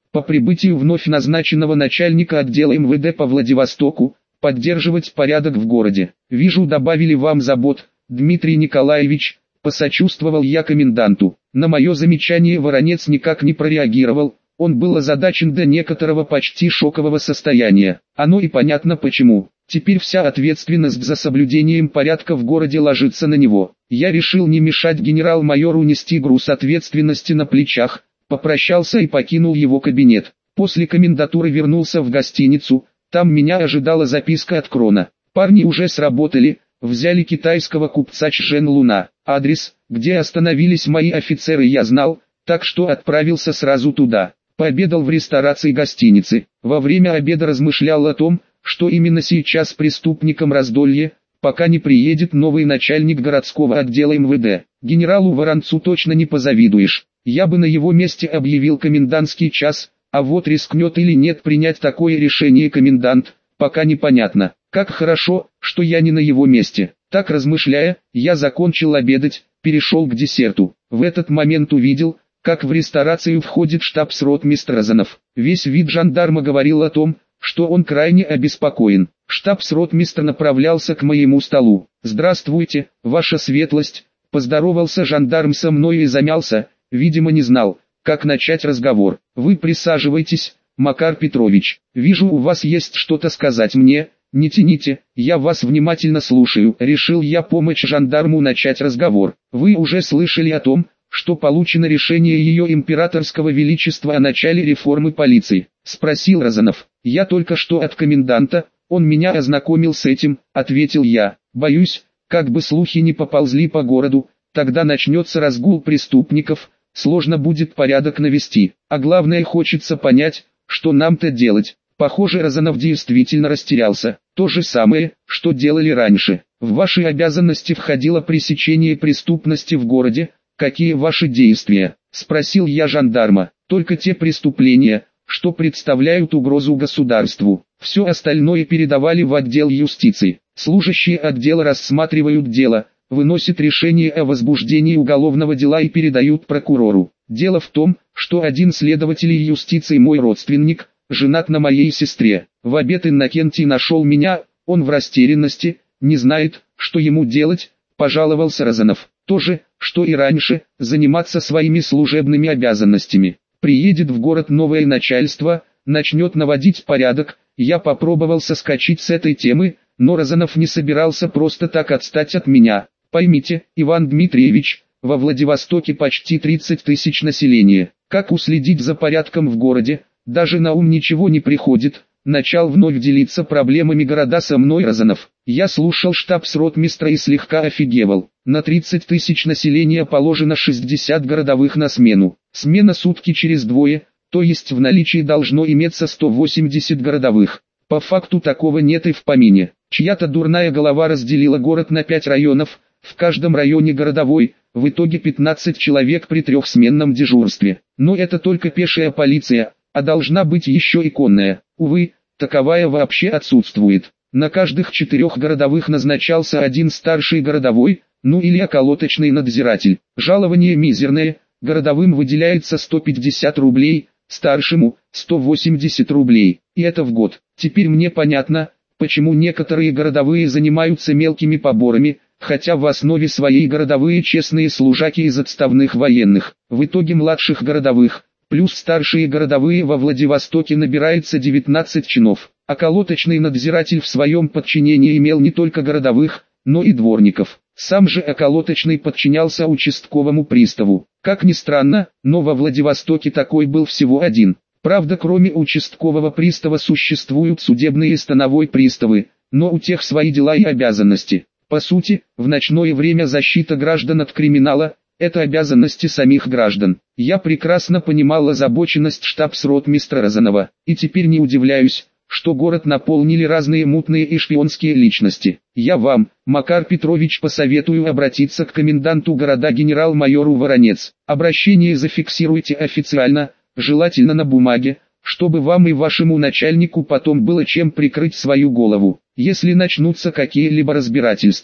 S1: по прибытию вновь назначенного начальника отдела МВД по Владивостоку, поддерживать порядок в городе. Вижу, добавили вам забот, Дмитрий Николаевич, посочувствовал я коменданту. На мое замечание Воронец никак не прореагировал, он был озадачен до некоторого почти шокового состояния. Оно и понятно почему. Теперь вся ответственность за соблюдением порядка в городе ложится на него. Я решил не мешать генерал-майору нести груз ответственности на плечах, попрощался и покинул его кабинет. После комендатуры вернулся в гостиницу, там меня ожидала записка от Крона. Парни уже сработали, взяли китайского купца Чжэн Луна. Адрес, где остановились мои офицеры, я знал, так что отправился сразу туда. Пообедал в ресторации гостиницы. Во время обеда размышлял о том, что именно сейчас преступникам раздолье, пока не приедет новый начальник городского отдела МВД. Генералу Воронцу точно не позавидуешь. Я бы на его месте объявил комендантский час, а вот рискнет или нет принять такое решение комендант, пока непонятно. Как хорошо, что я не на его месте. Так размышляя, я закончил обедать, перешел к десерту. В этот момент увидел, как в ресторацию входит штабс-ротмистр Розанов. Весь вид жандарма говорил о том, что он крайне обеспокоен. Штабс-ротмистр направлялся к моему столу. «Здравствуйте, ваша светлость», — поздоровался жандарм со мной и замялся, видимо не знал, как начать разговор. «Вы присаживайтесь, Макар Петрович, вижу, у вас есть что-то сказать мне, не тяните, я вас внимательно слушаю». Решил я помочь жандарму начать разговор. «Вы уже слышали о том, что получено решение ее императорского величества о начале реформы полиции?» — спросил Розанов. «Я только что от коменданта, он меня ознакомил с этим», — ответил я. «Боюсь, как бы слухи не поползли по городу, тогда начнется разгул преступников, сложно будет порядок навести, а главное, хочется понять, что нам-то делать». Похоже, Розанов действительно растерялся. «То же самое, что делали раньше. В ваши обязанности входило пресечение преступности в городе. Какие ваши действия?» — спросил я жандарма. «Только те преступления, что представляют угрозу государству. Все остальное передавали в отдел юстиции. Служащие отдела рассматривают дело, выносят решение о возбуждении уголовного дела и передают прокурору. Дело в том, что один следователь юстиции мой родственник, женат на моей сестре. В обед Иннокентий нашел меня, он в растерянности, не знает, что ему делать», — пожаловался Розанов. «То же, что и раньше, заниматься своими служебными обязанностями. Приедет в город новое начальство, начнет наводить порядок». Я попробовал соскочить с этой темы, но Розанов не собирался просто так отстать от меня. «Поймите, Иван Дмитриевич, во Владивостоке почти 30 тысяч населения. Как уследить за порядком в городе, даже на ум ничего не приходит». Начал вновь делиться проблемами города со мной Розанов. Я слушал штабс-ротмистра и слегка офигевал. На 30 тысяч населения положено 60 городовых на смену. Смена сутки через двое, то есть в наличии должно иметься 180 городовых. По факту такого нет и в помине. Чья-то дурная голова разделила город на 5 районов, в каждом районе городовой, в итоге 15 человек при трехсменном дежурстве. Но это только пешая полиция, а должна быть еще и конная. Увы, таковая вообще отсутствует. На каждых 4 городовых назначался один старший городовой, ну или околоточный надзиратель. Жалование мизерное, городовым выделяется 150 рублей, старшему – 180 рублей. И это в год. Теперь мне понятно, почему некоторые городовые занимаются мелкими поборами, хотя в основе своей городовые честные служаки из отставных военных. В итоге младших городовых, плюс старшие городовые во Владивостоке набирается 19 чинов. Околоточный надзиратель в своем подчинении имел не только городовых, но и дворников. Сам же околоточный подчинялся участковому приставу. Как ни странно, но во Владивостоке такой был всего один. Правда, кроме участкового пристава существуют судебные и становой приставы, но у тех свои дела и обязанности. По сути, в ночное время защита граждан от криминала – это обязанности самих граждан. Я прекрасно понимал озабоченность штабс-ротмистра Розанова, и теперь не удивляюсь, что город наполнили разные мутные и шпионские личности. Я вам, Макар Петрович, посоветую обратиться к коменданту города генерал-майору Воронец. Обращение зафиксируйте официально, желательно на бумаге, чтобы вам и вашему начальнику потом было чем прикрыть свою голову, если начнутся какие-либо разбирательства.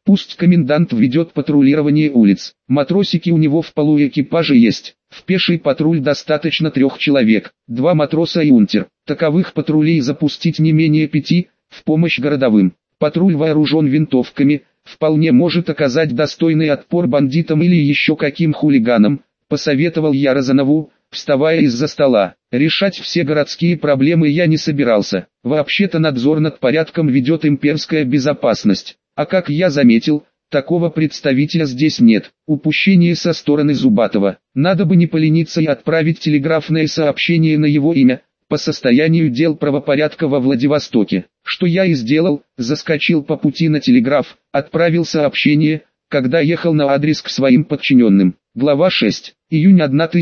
S1: Пусть комендант ведет патрулирование улиц. Матросики у него в полуэкипаже есть. В пеший патруль достаточно 3 человек, 2 матроса и унтер. Таковых патрулей запустить не менее 5, в помощь городовым. Патруль вооружен винтовками, вполне может оказать достойный отпор бандитам или еще каким хулиганам, посоветовал я Розанову, вставая из-за стола. Решать все городские проблемы я не собирался. Вообще-то надзор над порядком ведет имперская безопасность. А как я заметил, такого представителя здесь нет. Упущение со стороны Зубатова. Надо бы не полениться и отправить телеграфное сообщение на его имя, по состоянию дел правопорядка во Владивостоке. Что я и сделал, заскочил по пути на телеграф, отправил сообщение, когда ехал на адрес к своим подчиненным. Глава 6. Июнь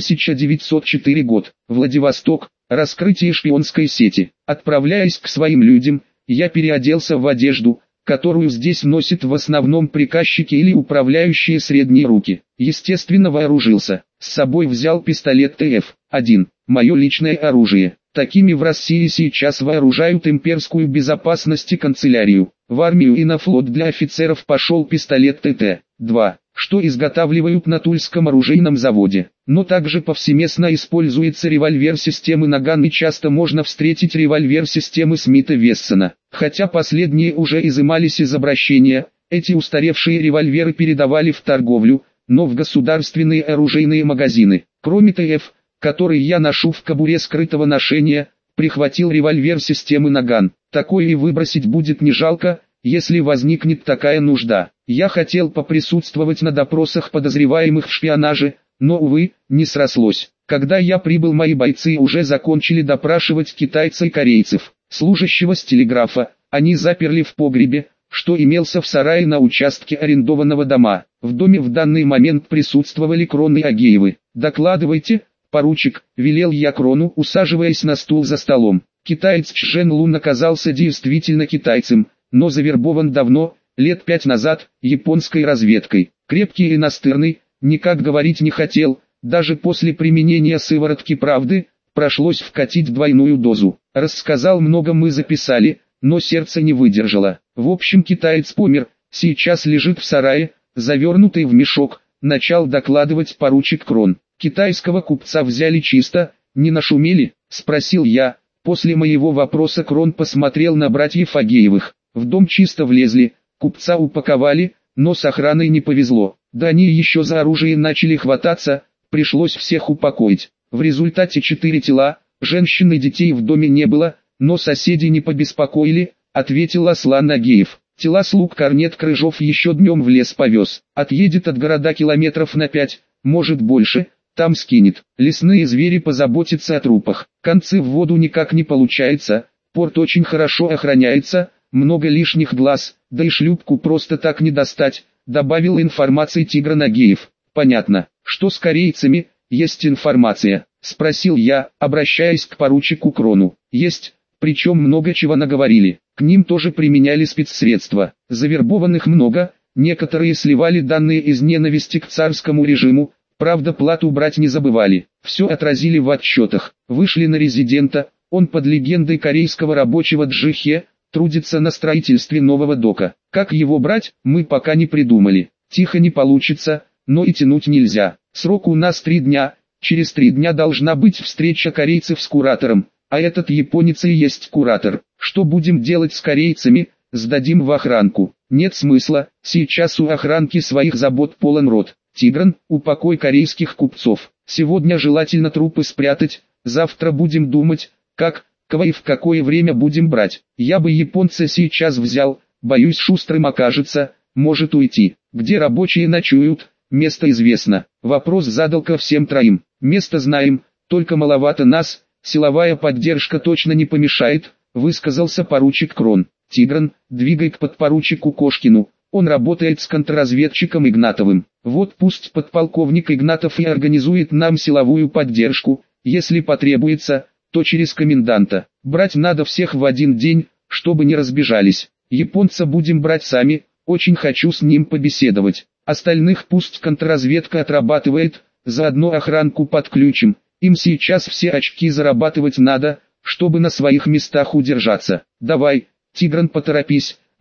S1: 1904 год. Владивосток. Раскрытие шпионской сети. Отправляясь к своим людям, я переоделся в одежду, которую здесь носят в основном приказчики или управляющие средние руки. Естественно, вооружился. С собой взял пистолет ТФ-1, мое личное оружие. Такими в России сейчас вооружают имперскую безопасность и канцелярию. В армию и на флот для офицеров пошел пистолет ТТ-2, что изготавливают на Тульском оружейном заводе. Но также повсеместно используется револьвер системы Наган и часто можно встретить револьвер системы Смита-Вессона. Хотя последние уже изымались из обращения, эти устаревшие револьверы передавали в торговлю, но в государственные оружейные магазины. Кроме ТФ, который я ношу в кобуре скрытого ношения, прихватил револьвер системы Наган. Такой и выбросить будет не жалко, если возникнет такая нужда. Я хотел поприсутствовать на допросах подозреваемых в шпионаже, но, увы, не срослось. Когда я прибыл, мои бойцы уже закончили допрашивать китайцев и корейцев. Служащего с телеграфа они заперли в погребе, что имелся в сарае на участке арендованного дома. В доме в данный момент присутствовали Крон и Агеевы. «Докладывайте, поручик», — велел я Крону, усаживаясь на стул за столом. Китаец Чжен Лун оказался действительно китайцем, но завербован давно, лет 5 назад, японской разведкой. Крепкий и настырный, никак говорить не хотел, даже после применения сыворотки правды, пришлось вкатить двойную дозу. Рассказал много, мы записали, но сердце не выдержало. В общем, китаец помер, сейчас лежит в сарае, завернутый в мешок, начал докладывать поручик Крон. Китайского купца взяли чисто, не нашумели, спросил я. После моего вопроса Крон посмотрел на братьев Агеевых. В дом чисто влезли, купца упаковали, но с охраной не повезло. Да они еще за оружие начали хвататься, пришлось всех упокоить. В результате 4 тела, женщин и детей в доме не было, но соседи не побеспокоили, ответил Аслан Агеев. Тела слуг Корнет Крыжов еще днем в лес повез. Отъедет от города километров на 5, может больше, там скинет. Лесные звери позаботятся о трупах. Концы в воду никак не получается, порт очень хорошо охраняется, много лишних глаз, да и шлюпку просто так не достать, добавил информации Тигран Агеев. Понятно, что с корейцами, есть информация, спросил я, обращаясь к поручику Крону. Есть, причем много чего наговорили. К ним тоже применяли спецсредства. Завербованных много, некоторые сливали данные из ненависти к царскому режиму, правда плату брать не забывали. Все отразили в отчетах. Вышли на резидента, он под легендой корейского рабочего Джихе, трудится на строительстве нового дока. Как его брать, мы пока не придумали. Тихо не получится, но и тянуть нельзя. Срок у нас 3 дня, через 3 дня должна быть встреча корейцев с куратором, а этот японец и есть куратор. Что будем делать с корейцами, сдадим в охранку. Нет смысла, сейчас у охранки своих забот полон рот. Тигран, упокой корейских купцов. Сегодня желательно трупы спрятать, завтра будем думать, как, кого и в какое время будем брать. Я бы японца сейчас взял, боюсь шустрым окажется, может уйти. Где рабочие ночуют, место известно. Вопрос задал ко всем троим. Место знаем, только маловато нас, силовая поддержка точно не помешает, высказался поручик Крон. Тигран, двигай к подпоручику Кошкину, он работает с контрразведчиком Игнатовым. Вот пусть подполковник Игнатов и организует нам силовую поддержку, если потребуется, то через коменданта. Брать надо всех в один день, чтобы не разбежались. Японца будем брать сами, очень хочу с ним побеседовать. Остальных пусть контрразведка отрабатывает, заодно охранку подключим. Им сейчас все очки зарабатывать надо, чтобы на своих местах удержаться. Давай, Тигран, поторопись,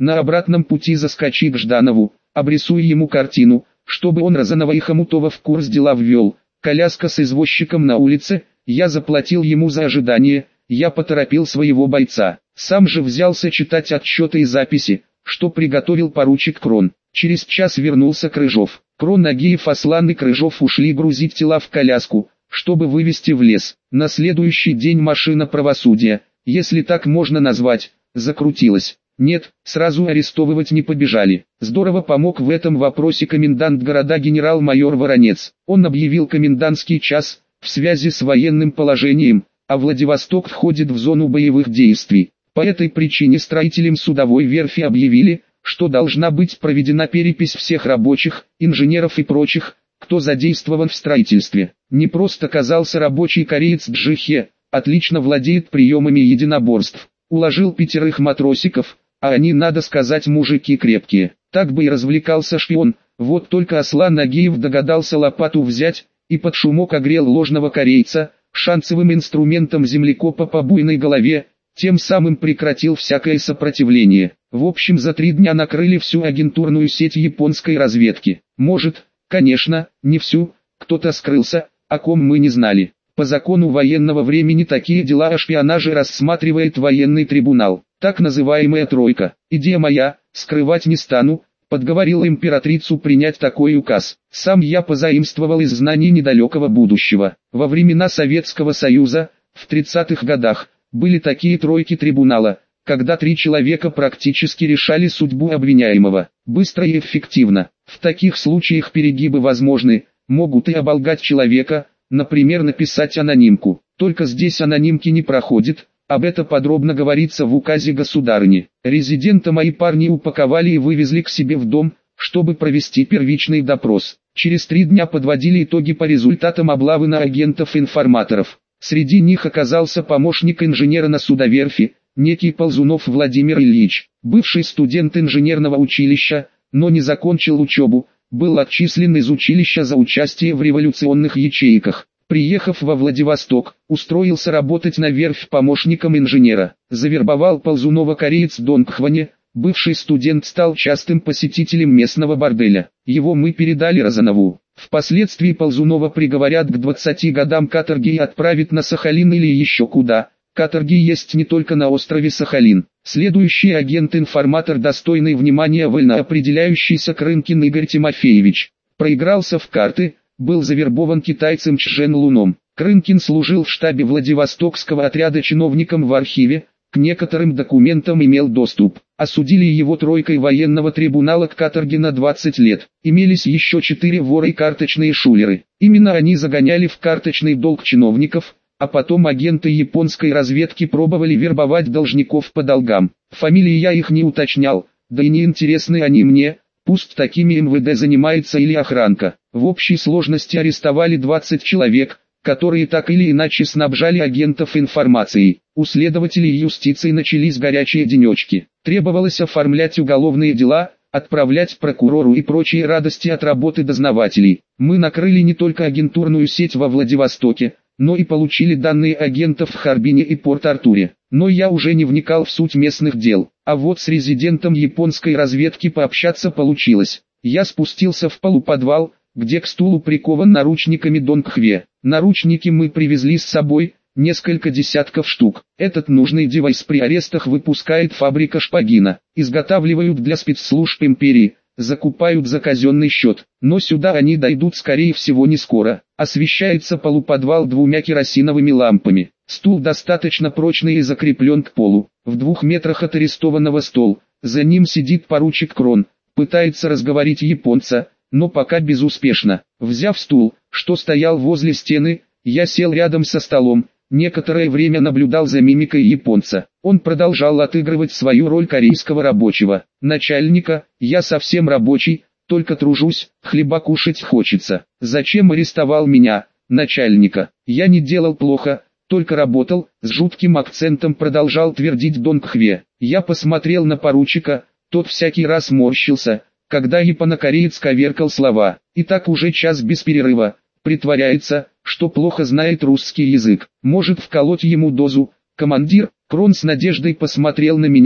S1: На обратном пути заскочи к Жданову, обрисуй ему картину, чтобы он Розанова и Хомутова в курс дела ввел. Коляска с извозчиком на улице, я заплатил ему за ожидание, я поторопил своего бойца. Сам же взялся читать отчеты и записи, что приготовил поручик Крон. Через час вернулся Крыжов. Крон, Нагиев, Аслан и Крыжов ушли грузить тела в коляску, чтобы вывести в лес. На следующий день машина правосудия, если так можно назвать, закрутилась. Нет, сразу арестовывать не побежали. Здорово помог в этом вопросе комендант города генерал-майор Воронец. Он объявил комендантский час, в связи с военным положением, а Владивосток входит в зону боевых действий. По этой причине строителям судовой верфи объявили, что должна быть проведена перепись всех рабочих, инженеров и прочих, кто задействован в строительстве. Не просто оказался рабочий кореец Джихе, отлично владеет приемами единоборств. Уложил 5 матросиков, а они, надо сказать, мужики крепкие. Так бы и развлекался шпион, вот только Аслан Нагиев догадался лопату взять, и под шумок огрел ложного корейца, шанцевым инструментом землекопа по буйной голове, тем самым прекратил всякое сопротивление. В общем, за 3 дня накрыли всю агентурную сеть японской разведки. Может, конечно, не всю, кто-то скрылся, о ком мы не знали. По закону военного времени такие дела о шпионаже рассматривает военный трибунал, так называемая тройка. Идея моя, скрывать не стану, подговорил императрицу принять такой указ. Сам я позаимствовал из знаний недалекого будущего. Во времена Советского Союза, в 30-х годах, были такие тройки трибунала, когда 3 человека практически решали судьбу обвиняемого. Быстро и эффективно. В таких случаях перегибы возможны, могут и оболгать человека, например, написать анонимку. Только здесь анонимки не проходит, об этом подробно говорится в указе государыни. Резидента мои парни упаковали и вывезли к себе в дом, чтобы провести первичный допрос. Через 3 дня подводили итоги по результатам облавы на агентов-информаторов. Среди них оказался помощник инженера на судоверфи, некий Ползунов Владимир Ильич, бывший студент инженерного училища, но не закончил учебу, был отчислен из училища за участие в революционных ячейках. Приехав во Владивосток, устроился работать на верфь помощником инженера. Завербовал Ползунова кореец Донгхване, бывший студент стал частым посетителем местного борделя. Его мы передали Розанову. Впоследствии Ползунова приговорят к 20 годам каторги и отправят на Сахалин или еще куда. Каторги есть не только на острове Сахалин. Следующий агент-информатор, достойный внимания вольноопределяющийся Крынкин Игорь Тимофеевич. Проигрался в карты, был завербован китайцем Чжен Луном. Крынкин служил в штабе Владивостокского отряда чиновником в архиве, к некоторым документам имел доступ. Осудили его тройкой военного трибунала к каторге на 20 лет. Имелись еще 4 вора и карточные шулеры. Именно они загоняли в карточный долг чиновников, а потом агенты японской разведки пробовали вербовать должников по долгам. Фамилии я их не уточнял, да и не интересны они мне, пусть такими МВД занимается или охранка. В общей сложности арестовали 20 человек, которые так или иначе снабжали агентов информацией. У следователей юстиции начались горячие денечки. Требовалось оформлять уголовные дела, отправлять прокурору и прочие радости от работы дознавателей. Мы накрыли не только агентурную сеть во Владивостоке, но и получили данные агентов в Харбине и Порт-Артуре. Но я уже не вникал в суть местных дел. А вот с резидентом японской разведки пообщаться получилось. Я спустился в полуподвал, где к стулу прикован наручниками Донгхве. Наручники мы привезли с собой, несколько десятков штук. Этот нужный девайс при арестах выпускает фабрика Шпагина. Изготавливают для спецслужб империи, закупают за казенный счет. Но сюда они дойдут скорее всего не скоро. Освещается полуподвал 2 керосиновыми лампами. Стул достаточно прочный и закреплен к полу. В 2 метрах от арестованного стол. За ним сидит поручик Крон. Пытается разговорить японца, но пока безуспешно. Взяв стул, что стоял возле стены, я сел рядом со столом, некоторое время наблюдал за мимикой японца. Он продолжал отыгрывать свою роль корейского рабочего. Начальника, я совсем рабочий, только тружусь, хлеба кушать хочется. Зачем арестовал меня, начальника? Я не делал плохо, только работал, с жутким акцентом продолжал твердить Донгхве. Я посмотрел на поручика, тот всякий раз морщился, когда японокореец коверкал слова. И так уже час без перерыва. Притворяется, что плохо знает русский язык. Может вколоть ему дозу. Командир, Крон с надеждой посмотрел на меня,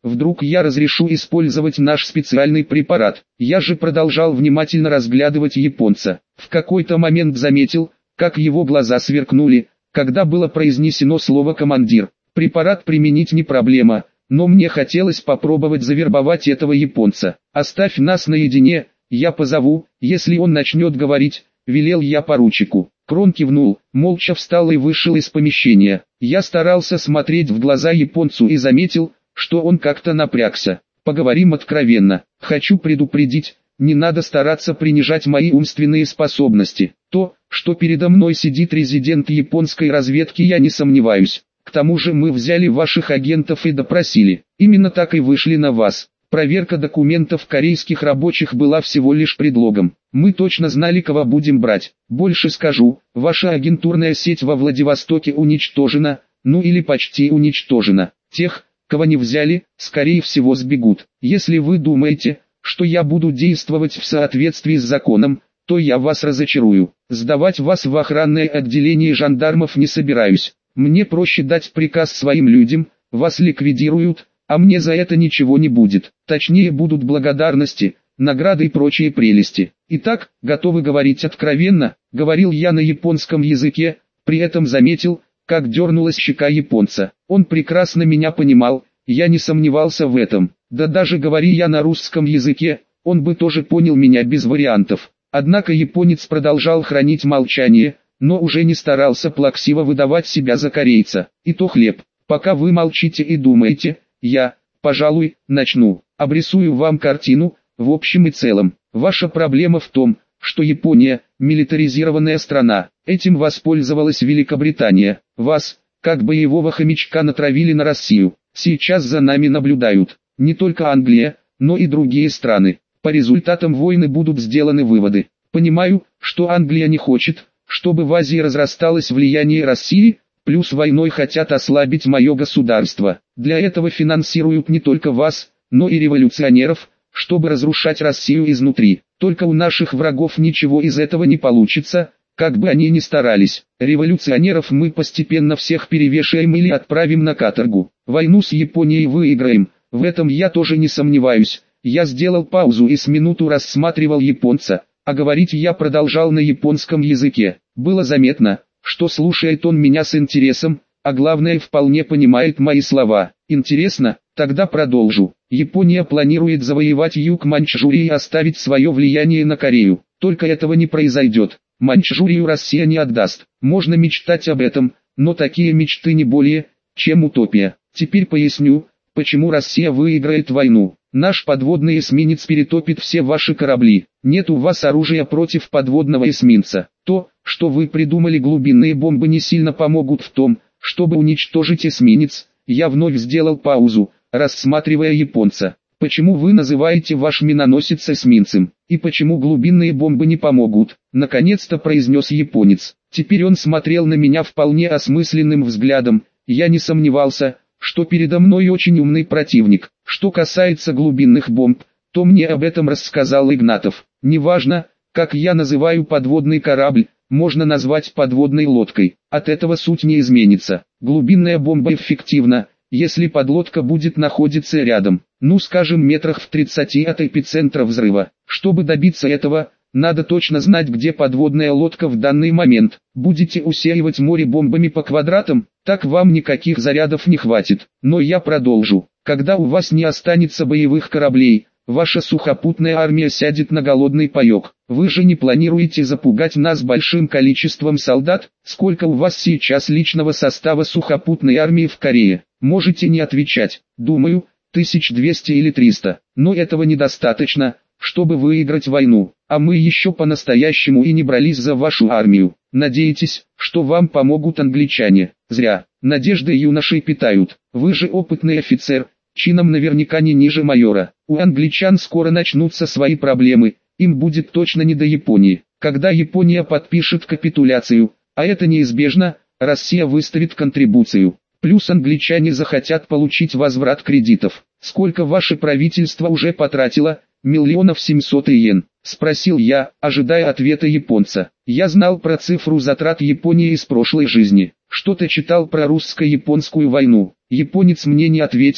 S1: Вдруг я разрешу использовать наш специальный препарат. Я же продолжал внимательно разглядывать японца. В какой-то момент заметил, как его глаза сверкнули, когда было произнесено слово «командир». Препарат применить не проблема, но мне хотелось попробовать завербовать этого японца. «Оставь нас наедине, я позову, если он начнет говорить», — велел я поручику. Крон кивнул, молча встал и вышел из помещения. Я старался смотреть в глаза японцу и заметил, что он как-то напрягся. «Поговорим откровенно. Хочу предупредить, не надо стараться принижать мои умственные способности. То, что передо мной сидит резидент японской разведки, я не сомневаюсь. К тому же мы взяли ваших агентов и допросили. Именно так и вышли на вас. Проверка документов корейских рабочих была всего лишь предлогом. Мы точно знали, кого будем брать. Больше скажу, ваша агентурная сеть во Владивостоке уничтожена, ну или почти уничтожена. Тех, кого не взяли, скорее всего сбегут. Если вы думаете, что я буду действовать в соответствии с законом, то я вас разочарую. Сдавать вас в охранное отделение жандармов не собираюсь. Мне проще дать приказ своим людям, вас ликвидируют, а мне за это ничего не будет. Точнее, будут благодарности, награды и прочие прелести. Итак, готовы говорить откровенно, говорил я на японском языке, при этом заметил, как дернулась щека японца. Он прекрасно меня понимал, я не сомневался в этом. Да даже говори я на русском языке, он бы тоже понял меня без вариантов. Однако японец продолжал хранить молчание, но уже не старался плаксиво выдавать себя за корейца. И то хлеб. Пока вы молчите и думаете, я, пожалуй, начну. Обрисую вам картину, в общем и целом. Ваша проблема в том, что Япония – милитаризированная страна. Этим воспользовалась Великобритания. Вас, как боевого хомячка, натравили на Россию. Сейчас за нами наблюдают не только Англия, но и другие страны. По результатам войны будут сделаны выводы. Понимаю, что Англия не хочет, чтобы в Азии разрасталось влияние России, плюс войной хотят ослабить мое государство. Для этого финансируют не только вас, но и революционеров, чтобы разрушать Россию изнутри. Только у наших врагов ничего из этого не получится, как бы они ни старались. Революционеров мы постепенно всех перевешаем или отправим на каторгу. Войну с Японией выиграем, в этом я тоже не сомневаюсь. Я сделал паузу и с минуту рассматривал японца, а говорить я продолжал на японском языке. Было заметно, что слушает он меня с интересом, а главное, вполне понимает мои слова. Интересно, тогда продолжу. Япония планирует завоевать юг Маньчжурии и оставить свое влияние на Корею. Только этого не произойдет. Маньчжурию Россия не отдаст. Можно мечтать об этом, но такие мечты не более, чем утопия. Теперь поясню, почему Россия выиграет войну. Наш подводный эсминец перетопит все ваши корабли. Нет у вас оружия против подводного эсминца. То, что вы придумали глубинные бомбы, не сильно помогут в том, чтобы уничтожить эсминец. Я вновь сделал паузу, рассматривая японца. Почему вы называете ваш миноносец эсминцем? И почему глубинные бомбы не помогут? Наконец-то произнес японец. Теперь он смотрел на меня вполне осмысленным взглядом. Я не сомневался, что передо мной очень умный противник. Что касается глубинных бомб, то мне об этом рассказал Игнатов. Неважно, как я называю подводный корабль, можно назвать подводной лодкой. От этого суть не изменится. Глубинная бомба эффективна, если подлодка будет находиться рядом, ну скажем метрах в 30 от эпицентра взрыва. Чтобы добиться этого, надо точно знать, где подводная лодка в данный момент. Будете усеивать море бомбами по квадратам, так вам никаких зарядов не хватит. Но я продолжу. Когда у вас не останется боевых кораблей, ваша сухопутная армия сядет на голодный паёк. Вы же не планируете запугать нас большим количеством солдат? Сколько у вас сейчас личного состава сухопутной армии в Корее? Можете не отвечать. Думаю, 1200 или 300. Но этого недостаточно, чтобы выиграть войну. А мы еще по-настоящему и не брались за вашу армию. Надеетесь, что вам помогут англичане? Зря. Надежды юношей питают. Вы же опытный офицер, чином наверняка не ниже майора. У англичан скоро начнутся свои проблемы, им будет точно не до Японии. Когда Япония подпишет капитуляцию, а это неизбежно, Россия выставит контрибуцию. Плюс англичане захотят получить возврат кредитов. Сколько ваше правительство уже потратило? 1 700 000 йен. Спросил я, ожидая ответа японца. Я знал про цифру затрат Японии из прошлой жизни. Что-то читал про русско-японскую войну. Японец мне не ответил,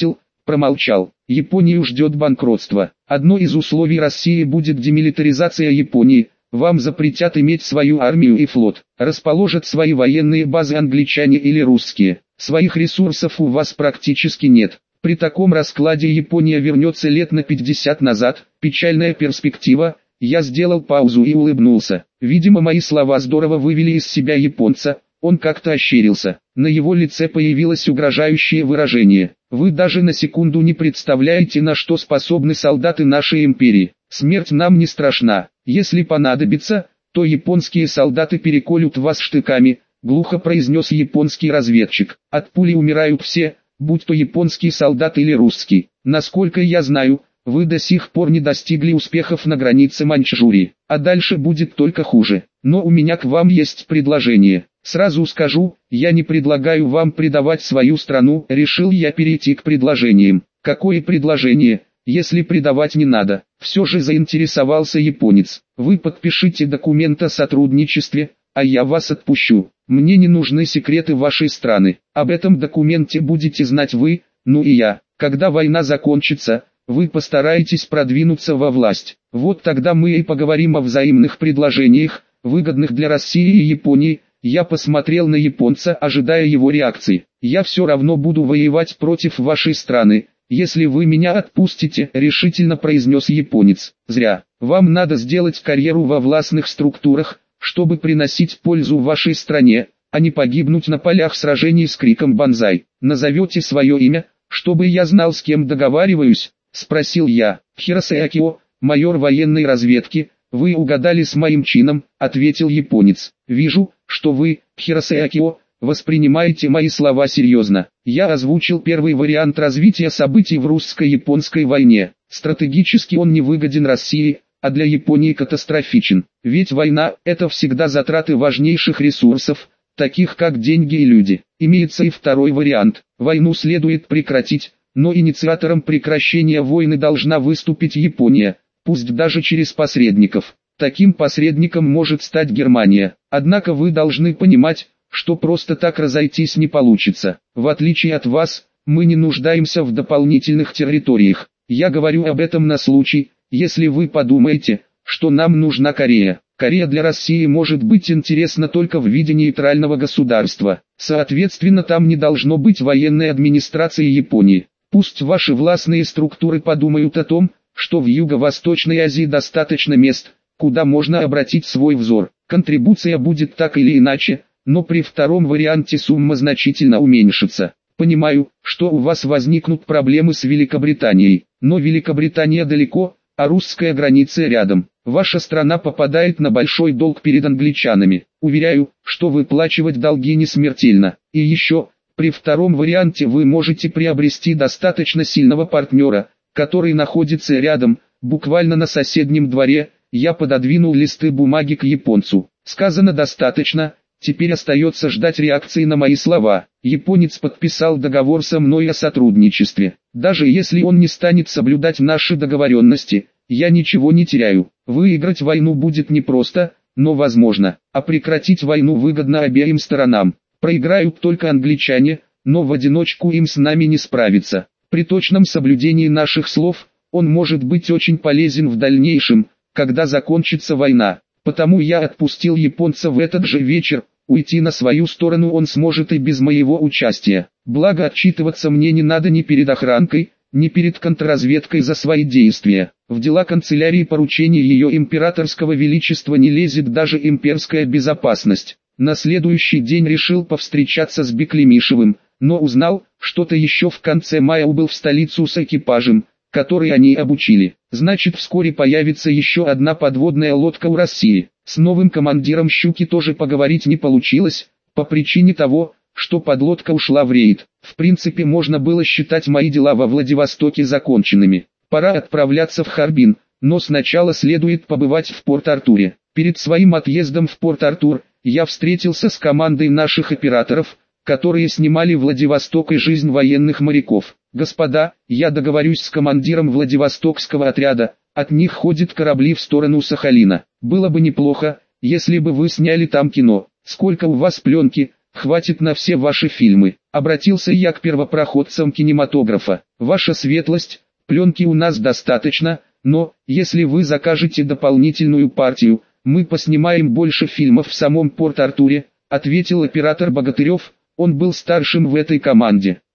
S1: Промолчал. Японию ждет банкротство. Одно из условий России будет демилитаризация Японии. Вам запретят иметь свою армию и флот. Расположат свои военные базы англичане или русские. Своих ресурсов у вас практически нет. При таком раскладе Япония вернется лет на 50 назад. Печальная перспектива. Я сделал паузу и улыбнулся. Видимо, мои слова здорово вывели из себя японца. Он как-то ощерился. На его лице появилось угрожающее выражение. Вы даже на секунду не представляете, на что способны солдаты нашей империи. Смерть нам не страшна. Если понадобится, то японские солдаты переколют вас штыками, глухо произнес японский разведчик. От пули умирают все, будь то японский солдат или русский. Насколько я знаю, вы до сих пор не достигли успехов на границе Маньчжурии, а дальше будет только хуже. Но у меня к вам есть предложение. Сразу скажу, я не предлагаю вам предавать свою страну, решил я перейти к предложениям. Какое предложение, если предавать не надо? Все же заинтересовался японец. Вы подпишите документ о сотрудничестве, а я вас отпущу. Мне не нужны секреты вашей страны. Об этом документе будете знать вы, ну и я. Когда война закончится, вы постараетесь продвинуться во власть. Вот тогда мы и поговорим о взаимных предложениях, выгодных для России и Японии. Я посмотрел на японца, ожидая его реакции. Я все равно буду воевать против вашей страны, если вы меня отпустите, решительно произнес японец. Зря. Вам надо сделать карьеру во властных структурах, чтобы приносить пользу вашей стране, а не погибнуть на полях сражений с криком «Бонзай». Назовете свое имя, чтобы я знал, с кем договариваюсь, спросил я. Хиросе Акио, майор военной разведки. Вы угадали с моим чином, ответил японец. Вижу, что вы, Хиросе Акио, воспринимаете мои слова серьезно. Я озвучил первый вариант развития событий в русско-японской войне. Стратегически он не выгоден России, а для Японии катастрофичен. Ведь война – это всегда затраты важнейших ресурсов, таких как деньги и люди. Имеется и второй вариант. Войну следует прекратить, но инициатором прекращения войны должна выступить Япония, пусть даже через посредников. Таким посредником может стать Германия. Однако вы должны понимать, что просто так разойтись не получится. В отличие от вас, мы не нуждаемся в дополнительных территориях. Я говорю об этом на случай, если вы подумаете, что нам нужна Корея. Корея для России может быть интересна только в виде нейтрального государства. Соответственно, там не должно быть военной администрации Японии. Пусть ваши властные структуры подумают о том, что в Юго-Восточной Азии достаточно мест, куда можно обратить свой взор. Контрибуция будет так или иначе, но при втором варианте сумма значительно уменьшится. Понимаю, что у вас возникнут проблемы с Великобританией, но Великобритания далеко, а русская граница рядом. Ваша страна попадает на большой долг перед англичанами. Уверяю, что выплачивать долги не смертельно. И еще, при втором варианте вы можете приобрести достаточно сильного партнера, который находится рядом, буквально на соседнем дворе. Я пододвинул листы бумаги к японцу. Сказано достаточно, теперь остается ждать реакции на мои слова. Японец подписал договор со мной о сотрудничестве. Даже если он не станет соблюдать наши договоренности, я ничего не теряю. Выиграть войну будет непросто, но возможно. А прекратить войну выгодно обеим сторонам. Проиграют только англичане, но в одиночку им с нами не справиться. При точном соблюдении наших слов, он может быть очень полезен в дальнейшем, когда закончится война. Потому я отпустил японца в этот же вечер. Уйти на свою сторону он сможет и без моего участия. Благо отчитываться мне не надо ни перед охранкой, ни перед контрразведкой за свои действия. В дела канцелярии поручений ее императорского величества не лезет даже имперская безопасность. На следующий день решил повстречаться с Беклемишевым, но узнал, что-то еще в конце мая убыл в столицу с экипажем, который они обучили. Значит, вскоре появится еще одна подводная лодка у России. С новым командиром «Щуки» тоже поговорить не получилось, по причине того, что подлодка ушла в рейд. В принципе, можно было считать мои дела во Владивостоке законченными. Пора отправляться в Харбин, но сначала следует побывать в Порт-Артуре. Перед своим отъездом в Порт-Артур, я встретился с командой наших операторов, которые снимали Владивосток и жизнь военных моряков. Господа, я договорюсь с командиром Владивостокского отряда, от них ходят корабли в сторону Сахалина. Было бы неплохо, если бы вы сняли там кино. Сколько у вас пленки, хватит на все ваши фильмы. Обратился я к первопроходцам кинематографа. Ваша светлость, пленки у нас достаточно, но, если вы закажете дополнительную партию, мы поснимаем больше фильмов в самом Порт-Артуре, ответил оператор Богатырев, он был старшим в этой команде.